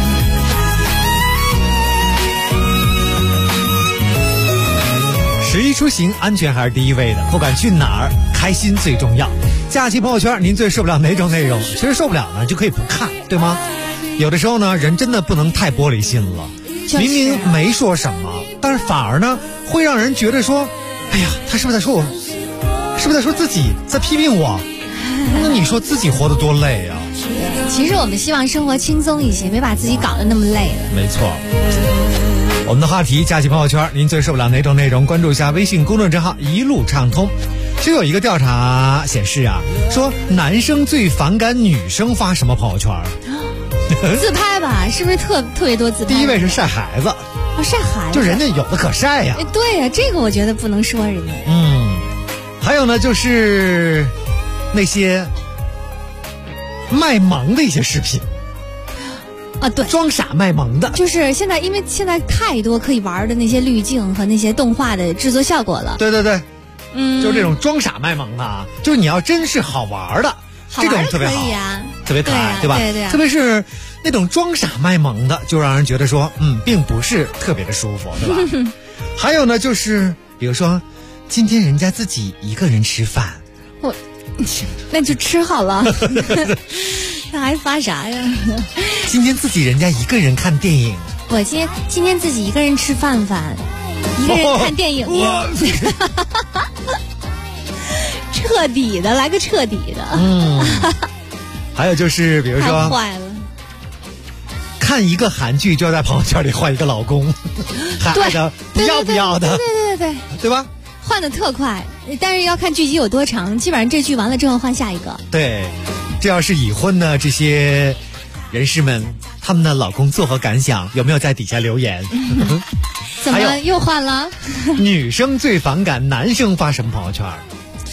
十一出行，安全还是第一位的，不管去哪儿，开心最重要。假期朋友圈，您最受不了哪种内容？其实受不了呢，就可以不看，对吗？有的时候呢，人真的不能太玻璃心了。明明没说什么，但是反而呢，会让人觉得说，哎呀，他是不是在说我？是不是在说自己，在批评我？那你说自己活得多累啊？ 其实我们希望生活轻松一些，别把自己搞得那么累了。 没错。我们的话题，假期朋友圈，您最受不了哪种内容？关注一下微信公众账号一路畅通。是有一个调查显示啊，说男生最反感女生发什么朋友圈？ 自拍吧，是不是特别多自拍？ 第一位是晒孩子。 哦，晒孩子， 就人家有的可晒呀。 对呀，这个我觉得不能说人家。 还有呢，就是那些卖萌的一些视频。 啊，对， 装傻卖萌的， 就是现在，因为现在太多可以玩的那些滤镜和那些动画的制作效果了。 对对对，就是这种装傻卖萌的啊，就是你要真是好玩的，这种特别好，特别可爱，对吧？ 对对。 特别是那种装傻卖萌的，就让人觉得说，并不是特别的舒服，对吧？还有呢，就是比如说，今天人家自己一个人吃饭， 那就吃好了。那还发啥呀？ 今天自己人家一个人看电影， 我今天自己一个人吃饭，一个人看电影。彻底的，来个彻底的。 还有就是，比如说， 坏了， 看一个韩剧就要在朋友圈里换一个老公，还爱的不要不要的，对吧？ 换的特快，但是要看剧集有多长，基本上这剧完了之后换下一个。 对。这要是已婚的这些人士们，他们的老公作何感想？有没有在底下留言？ 怎么又换了？ 女生最反感男生发什么朋友圈？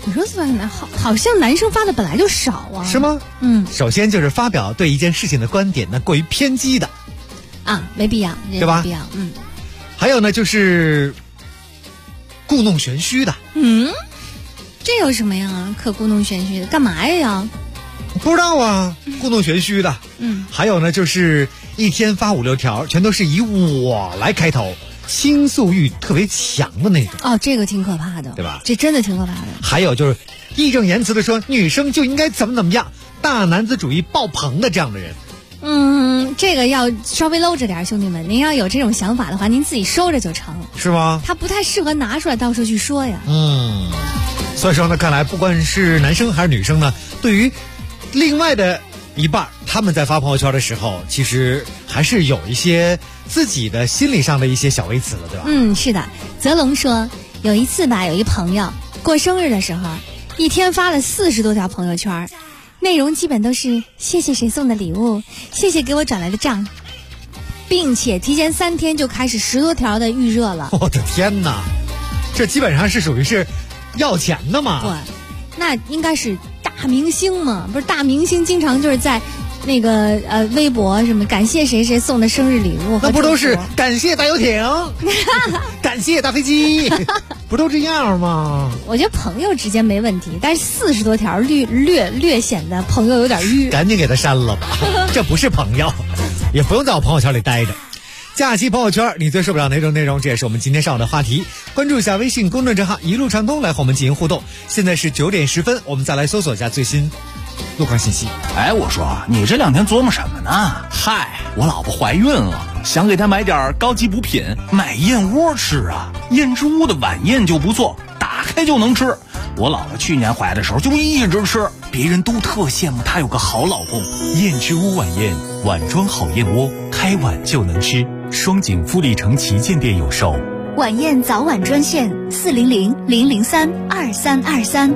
女生自发性的好像男生发的本来就少啊。 是吗？ 嗯， 首先就是发表对一件事情的观点，那过于偏激的啊，没必要， 对吧？ 没必要，嗯。 还有呢，就是故弄玄虚的。 这有什么呀？可故弄玄虚的，干嘛呀？ 不知道啊，故弄玄虚的。还有呢，就是一天发5、6条，全都是以我来开头，倾诉欲特别强的那种。 哦，这个挺可怕的， 对吧？ 这真的挺可怕的。 还有就是义正言辞的说女生就应该怎么样，大男子主义爆棚的这样的人。 这个要稍微搂着点，兄弟们，您要有这种想法的话，您自己收着就成， 是吗？ 他不太适合拿出来到处去说呀。 所以说呢，看来不管是男生还是女生呢，对于另外的一半，他们在发朋友圈的时候，其实还是有一些自己的心理上的一些小微词的，对吧？ 是的。泽龙说，有一次吧，有一朋友过生日的时候，一天发了40多条朋友圈，内容基本都是谢谢谁送的礼物，谢谢给我转来的账，并且提前3天就开始10多条的预热了。 我的天哪，这基本上是属于是要钱的嘛？ 对，那应该是大明星嘛，不是大明星经常就是在那个微博什么感谢谁谁送的生日礼物， 那不都是感谢大游艇感谢大飞机不都这样吗？ 我觉得朋友之间没问题，但是40多条略显得朋友有点迂， 赶紧给他删了吧这不是朋友，也不用在我朋友圈里待着。假期朋友圈你最受不了哪种内容？这也是我们今天上午的话题。关注一下微信公众账号一路畅通，来和我们进行互动。现在是9点10分，我们再来搜索一下最新路况信息。 我说你这2天琢磨什么呢？嗨，我老婆怀孕了，想给她买点高级补品，买燕窝吃啊。燕之屋的晚宴就不错，打开就能吃。我老婆去年怀的时候就一直吃，别人都特羡慕她有个好老公。 燕之屋晚宴，碗装好燕窝，开碗就能吃。双井富力城旗舰店有售。 晚宴早晚专线400-003-2323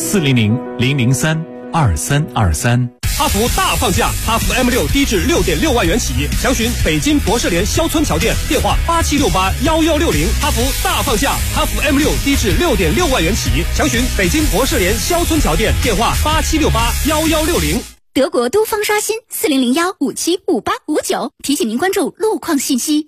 400-003-2323。 哈弗大放价，哈弗 M6低至6.6万元起，详询北京博士联肖村桥店，电话87681160。哈弗大放价，哈弗 M6低至6.6万元起，详询北京博士联肖村桥店，电话87681160。 德国都方刷新4001575859，提醒您关注路况信息。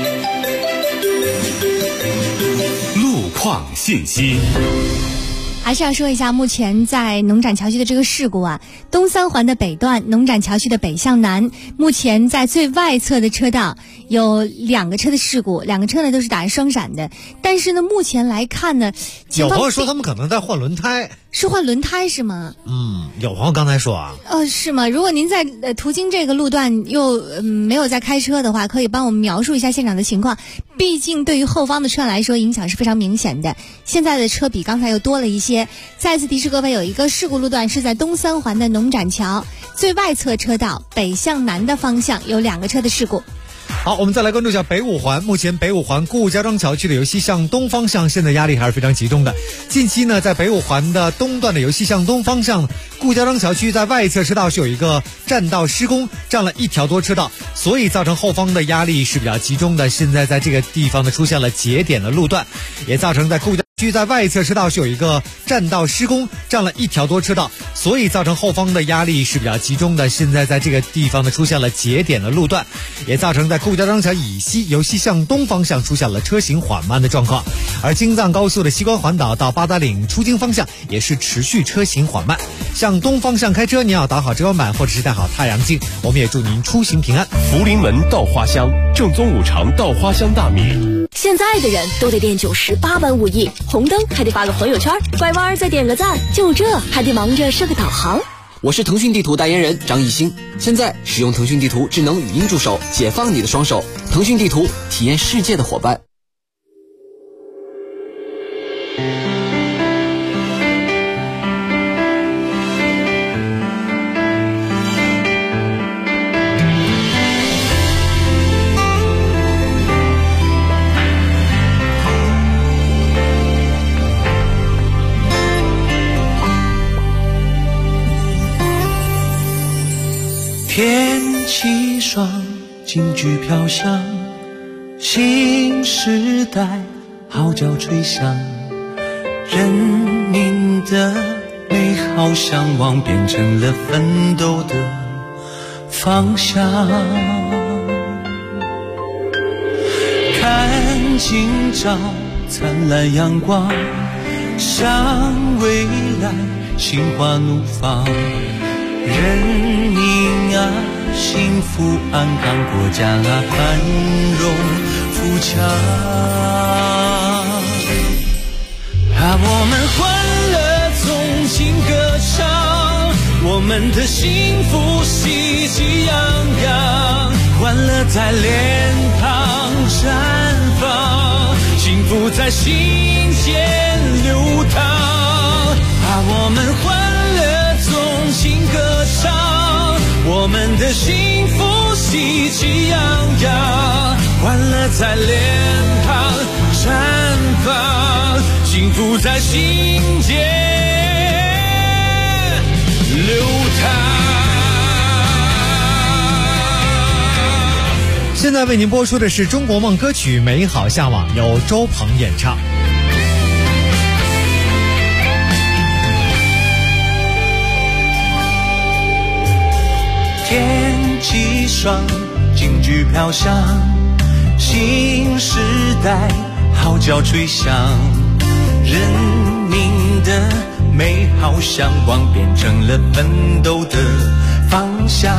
路况信息。 还是要说一下目前在农展桥区的这个事故啊，东三环的北段农展桥区的北向南，目前在最外侧的车道有2个车的事故，2个车呢都是打着双闪的，但是呢目前来看呢， 有朋友说他们可能在换轮胎。 是换轮胎是吗？ 有朋友刚才说啊。 是吗？如果您在途经这个路段又没有在开车的话，可以帮我们描述一下现场的情况。毕竟对于后方的车来说，影响是非常明显的。现在的车比刚才又多了一些。再次提示各位，有一个事故路段是在东三环的农展桥最外侧车道北向南的方向有2个车的事故。 好，我们再来关注一下北五环。目前北五环顾家庄桥区的由西向东方向，现在压力还是非常集中的。近期呢，在北五环的东段的由西向东方向顾家庄桥区，在外侧车道是有一个占道施工，占了1条多车道，所以造成后方的压力是比较集中的。现在在这个地方呢出现了节点的路段，也造成在顾家区在外侧车道是有一个占道施工，占了1条多车道，所以造成后方的压力是比较集中的。现在在这个地方呢出现了节点的路段，也造成在顾家庄桥以西由西向东方向出现了车行缓慢的状况。而京藏高速的西关环岛到八达岭出京方向也是持续车行缓慢。向东方向开车，您要打好遮光板或者是戴好太阳镜。我们也祝您出行平安。 福临门稻花香，正宗五常稻花香大米。 现在的人都得练98般武艺，红灯还得发个朋友圈，拐弯再点个赞，就这还得忙着设个导航。 我是腾讯地图代言人张艺兴，现在使用腾讯地图智能语音助手，解放你的双手。腾讯地图，体验世界的伙伴。 天气爽，京剧飘香，新时代号角吹响，人民命的美好向往变成了奋斗的方向。看今朝灿烂阳光，向未来心花怒放。人民啊，幸福安康，国家啊，繁荣富强。我们欢乐纵情歌唱，我们的幸福喜气洋洋，欢乐在脸庞绽放，幸福在心间流淌。我们欢乐纵情歌唱，我们的幸福喜气洋洋，欢乐在脸庞绽放，幸福在心间流淌。 现在为您播出的是中国梦歌曲《美好向往》，由周鹏演唱。 天气爽，京剧飘香，新时代号角吹响，人民的美好向往变成了奋斗的方向。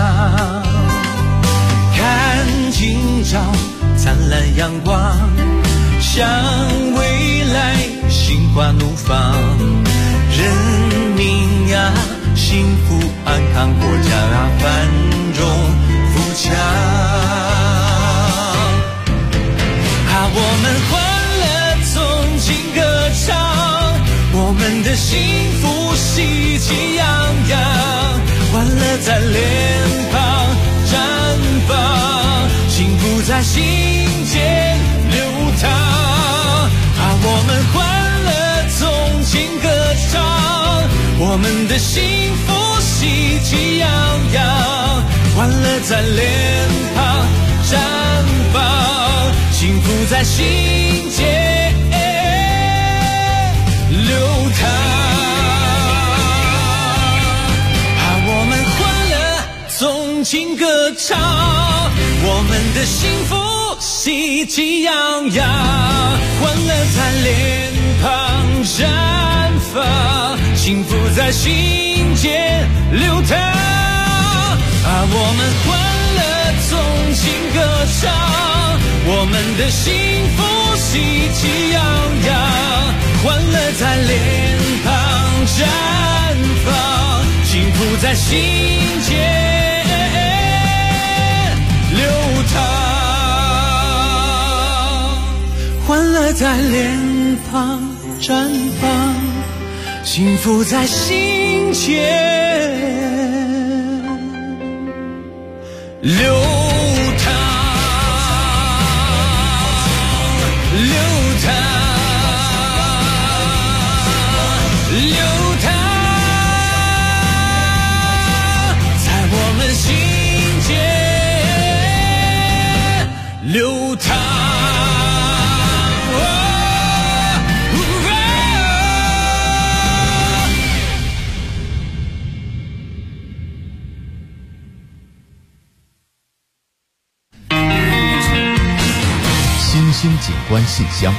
看今朝灿烂阳光，向未来心花怒放。人民啊，幸福安康，国家啊，繁荣富强。我们欢乐纵情歌唱，我们的幸福喜气洋洋，欢乐在脸庞绽放，幸福在心间流淌。我们欢乐纵情歌唱，我们的幸福喜气洋洋，欢乐在脸庞绽放，幸福在心间流淌。我们欢乐纵情歌唱，我们的幸福喜气洋洋，欢乐在脸庞绽放，幸福在心间流淌。我们欢乐纵情歌唱，我们的幸福喜气洋洋，欢乐在脸庞绽放，幸福在心间流淌。欢乐在脸庞绽放，幸福在心间流淌，流淌，流淌，在我们心间流淌。 新景观信箱。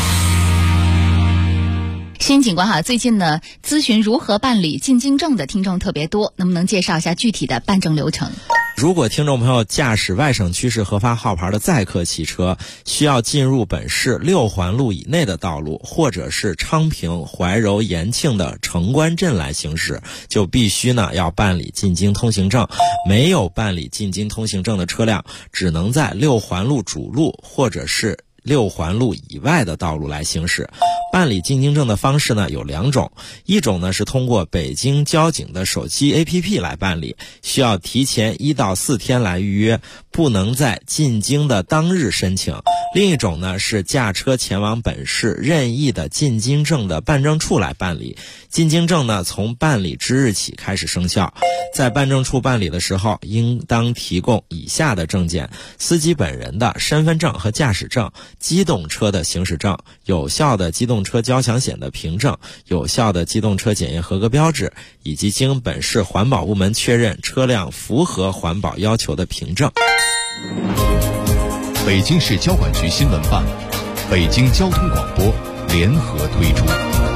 新警官哈，最近呢咨询如何办理进京证的听众特别多，能不能介绍一下具体的办证流程？ 如果听众朋友驾驶外省区市核发号牌的载客汽车，需要进入本市6环路以内的道路，或者是昌平、怀柔、延庆的城关镇来行驶，就必须呢要办理进京通行证。没有办理进京通行证的车辆，只能在6环路主路或者是6环路以外的道路来行驶。办理进京证的方式呢有2种，一种呢是通过北京交警的手机 APP 来办理，需要提前1到4天来预约，不能在进京的当日申请。另一种呢是驾车前往本市任意的进京证的办证处来办理。进京证呢从办理之日起开始生效。在办证处办理的时候，应当提供以下的证件：司机本人的身份证和驾驶证、 机动车的行驶证、有效的机动车交强险的凭证、有效的机动车检验合格标志，以及经本市环保部门确认车辆符合环保要求的凭证。 北京市交管局新闻办、北京交通广播联合推出。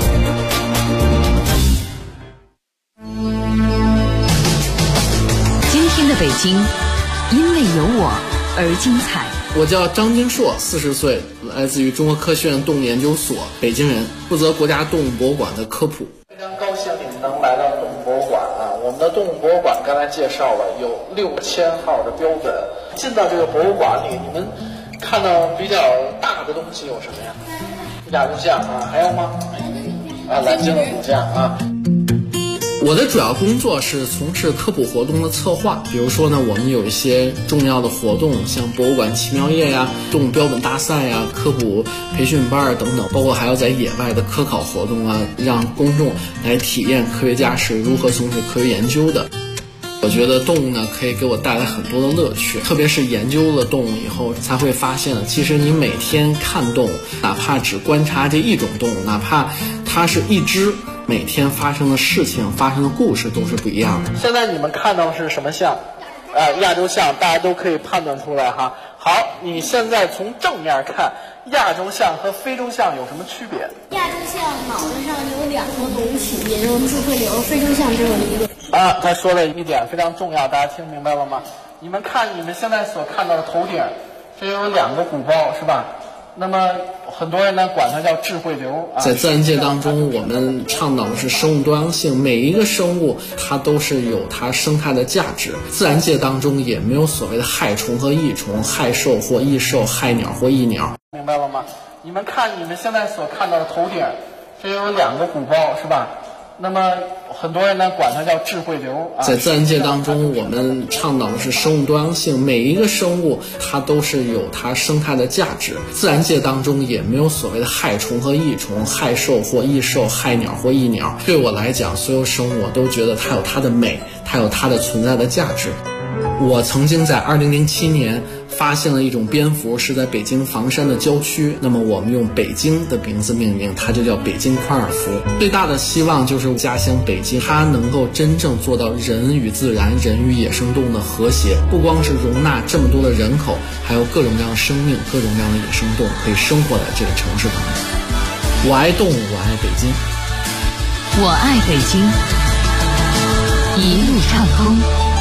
今天的北京，因为有我而精彩。 我叫张金硕，40岁，来自于中国科学院动物研究所，北京人，负责国家动物博物馆的科普。 非常高兴你们能来到动物博物馆啊！我们的动物博物馆刚才介绍了有6000号的标本。进到这个博物馆里，你们看到比较大的东西有什么呀？亚洲象啊，还有吗？蓝鲸的骨架啊。 我的主要工作是从事科普活动的策划，比如说呢，我们有一些重要的活动，像博物馆奇妙夜呀、动物标本大赛呀、科普培训班等等，包括还要在野外的科考活动啊，让公众来体验科学家是如何从事科学研究的。我觉得动物呢可以给我带来很多的乐趣，特别是研究了动物以后，才会发现其实你每天看动物，哪怕只观察这一种动物，哪怕它是一只，每天发生的事情、发生的故事都是不一样的。 现在你们看到是什么象？亚洲象，大家都可以判断出来哈。好，你现在从正面看，亚洲象和非洲象有什么区别？ 亚洲象脑袋上有2个隆起，也就是智慧瘤，非洲象只有1个。 他说了一点非常重要，大家听明白了吗？你们看你们现在所看到的头顶，这有2个鼓包是吧？那么很多人呢管它叫智慧瘤。 在自然界当中，我们倡导的是生物多样性，每一个生物它都是有它生态的价值。自然界当中也没有所谓的害虫和益虫，害兽或益兽，害鸟或益鸟。 明白了吗？你们看你们现在所看到的头顶，这有2个鼓包是吧？那么很多人呢管它叫智慧瘤。 在自然界当中，我们倡导的是生物多样性，每一个生物它都是有它生态的价值。自然界当中也没有所谓的害虫和益虫，害兽或益兽，害鸟或益鸟。对我来讲，所有生物我都觉得它有它的美，它有它的存在的价值。我曾经在2007年发现了一种蝙蝠，是在北京房山的郊区，那么我们用北京的名字命名，它就叫北京宽耳蝠。最大的希望就是家乡北京，它能够真正做到人与自然、人与野生动物的和谐，不光是容纳这么多的人口，还有各种各样的生命、各种各样的野生动物可以生活在这个城市当中。我爱动物，我爱北京， 我爱北京，一路畅通。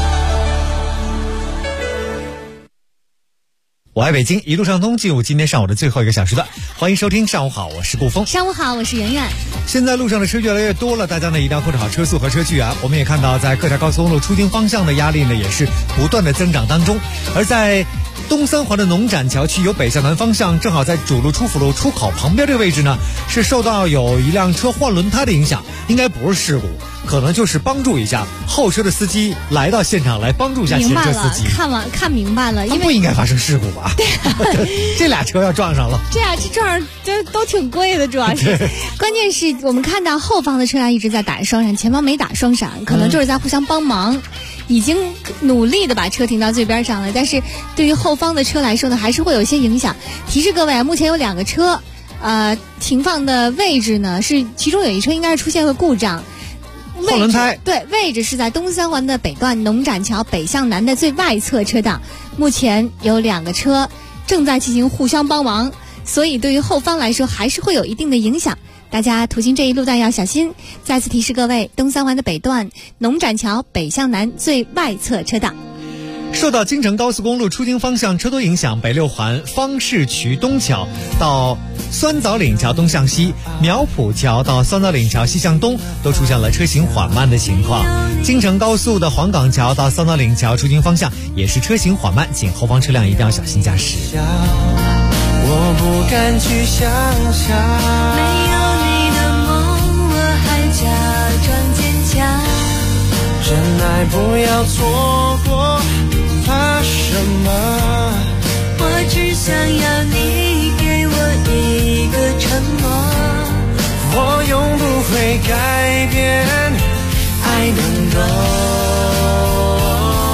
我爱北京，一路畅通，进入今天上午的最后一个小时段，欢迎收听上午好，我是顾峰。 上午好，我是圆圆。 现在路上的车越来越多了，大家呢一定要控制好车速和车距啊。我们也看到，在各条高速公路出京方向的压力呢也是不断的增长当中，而在东三环的农展桥区由北向南方向，正好在主路出辅路出口旁边这个位置呢，是受到有一辆车换轮胎的影响，应该不是事故，可能就是帮助一下后车的司机来到现场来帮助一下前车司机。 看明白了，因为不应该发生事故吧？这俩车要撞上了， 这撞都挺贵的，主要是关键是我们看到后方的车辆一直在打双闪，前方没打双闪，可能就是在互相帮忙。已经努力的把车停到最边上了，但是对于后方的车来说呢，还是会有一些影响。提示各位啊，目前有2个车，停放的位置呢是其中有一车应该是出现了故障。 换轮胎， 对，位置是在东三环的北段农展桥北向南的最外侧车道，目前有2个车正在进行互相帮忙，所以对于后方来说还是会有一定的影响。大家途经这一路段要小心。再次提示各位，东三环的北段农展桥北向南最外侧车道。 受到京承高速公路出京方向车多影响，北6环方市渠东桥到酸枣岭桥东向西，苗圃桥到酸枣岭桥西向东都出现了车行缓慢的情况。京承高速的黄岗桥到酸枣岭桥出京方向也是车行缓慢，请后方车辆一定要小心驾驶。 我不敢去想象， 没有你的梦，我还假装坚强。 真爱不要错过，怕什么？ 我只想要你给我一个承诺， 我永不会改变，爱能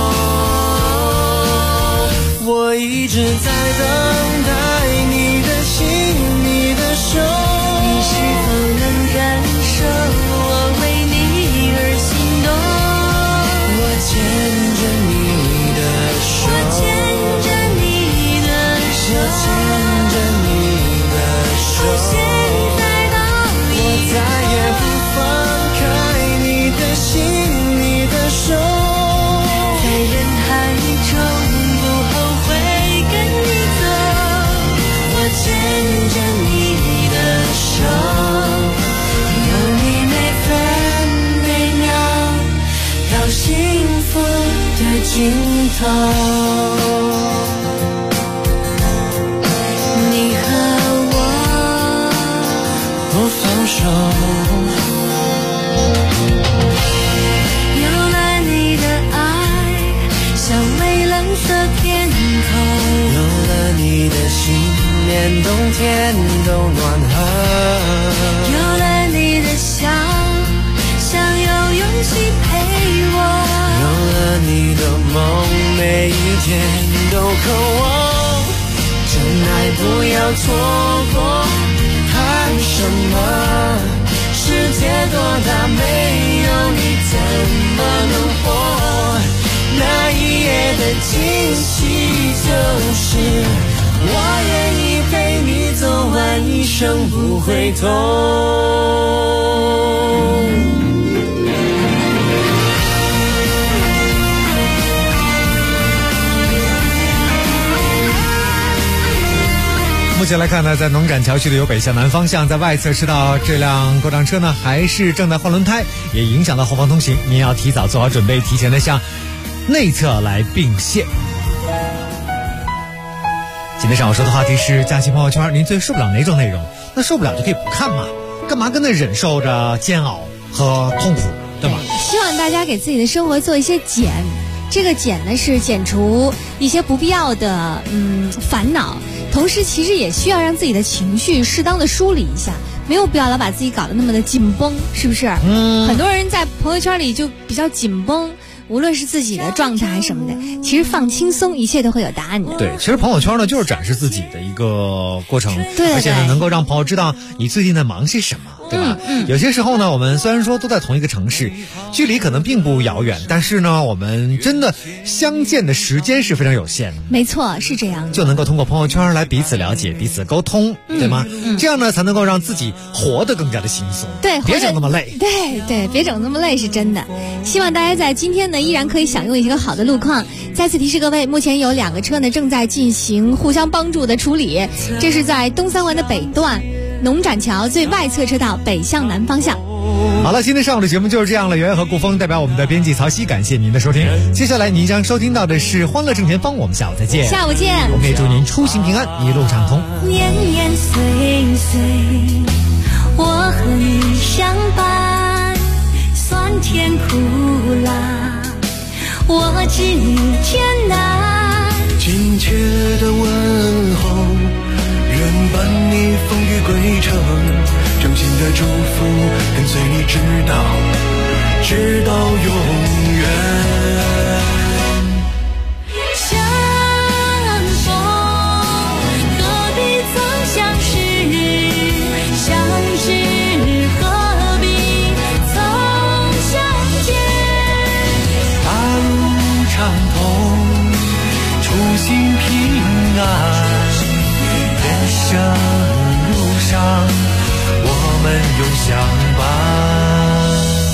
够。我一直在等待你的冬天都暖和。 有了你的笑，想有勇气陪我。 有了你的梦，每一天都渴望。真爱不要错过，谈什么？世界多大，没有你怎么能活？那一夜的惊喜就是我愿意陪你走完一生不回头。 目前来看呢，在农展桥区的有北向南方向，在外侧车道这辆过障车呢还是正在换轮胎，也影响到后方通行，您要提早做好准备，提前的向内侧来并线。今天上午说的话题是假期朋友圈，您最受不了哪种内容？那受不了就可以不看嘛，干嘛跟那忍受着煎熬和痛苦，对吧？ 希望大家给自己的生活做一些减，这个减呢是减除一些不必要的烦恼，同时其实也需要让自己的情绪适当的梳理一下，没有必要老把自己搞得那么的紧绷，是不是？很多人在朋友圈里就比较紧绷，无论是自己的状态什么的，其实放轻松，一切都会有答案的。 对，其实朋友圈呢就是展示自己的一个过程， 对， 而且呢能够让朋友知道你最近在忙些什么，对吧？有些时候呢，我们虽然说都在同一个城市，距离可能并不遥远，但是呢，我们真的相见的时间是非常有限的。 没错，是这样的。 就能够通过朋友圈来彼此了解、彼此沟通，对吗？这样呢才能够让自己活得更加的轻松。 对， 别整那么累。 对，别整那么累是真的。希望大家在今天呢依然可以享用一个好的路况。再次提示各位，目前有2个车呢正在进行互相帮助的处理，这是在东三环的北段农展桥最外侧车道北向南方向。 好了，今天上午的节目就是这样了。圆圆和顾峰代表我们的编辑曹曦，感谢您的收听。接下来您将收听到的是《欢乐正前方》，我们下午再见。 下午见。 我们也祝您出行平安，一路畅通。 年年岁岁，我和你相伴，酸甜苦辣，我知你艰难。 亲切的问候，愿伴你风雨归程，真心的祝福跟随你直到永远。 相逢何必曾相识，相知何必曾相见。 大路畅通，出行平安，人生路上我们永相伴。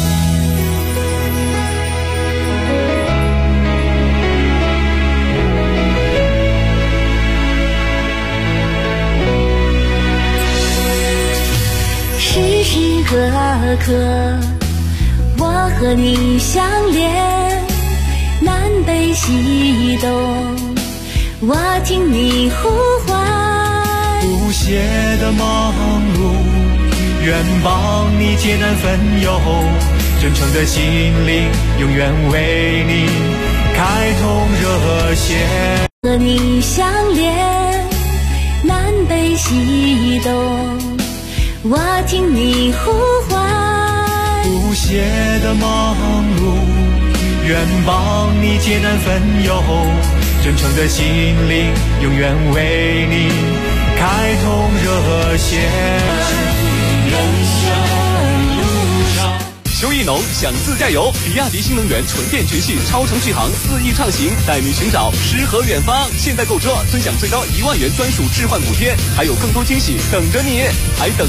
时时刻刻我和你相连，南北西东我听你呼唤。 不懈的忙碌，愿帮你解难分忧，真诚的心灵永远为你开通热线。 和你相连，南北西东我听你呼唤。 不懈的忙碌，愿帮你解难分忧，真诚的心灵永远为你开通热线。 秋意浓，想自驾游，比亚迪新能源纯电全系超长续航4亿畅行，带你寻找诗和远方。现在购车尊享最高1万元专属置换补贴，还有更多惊喜等着你，还等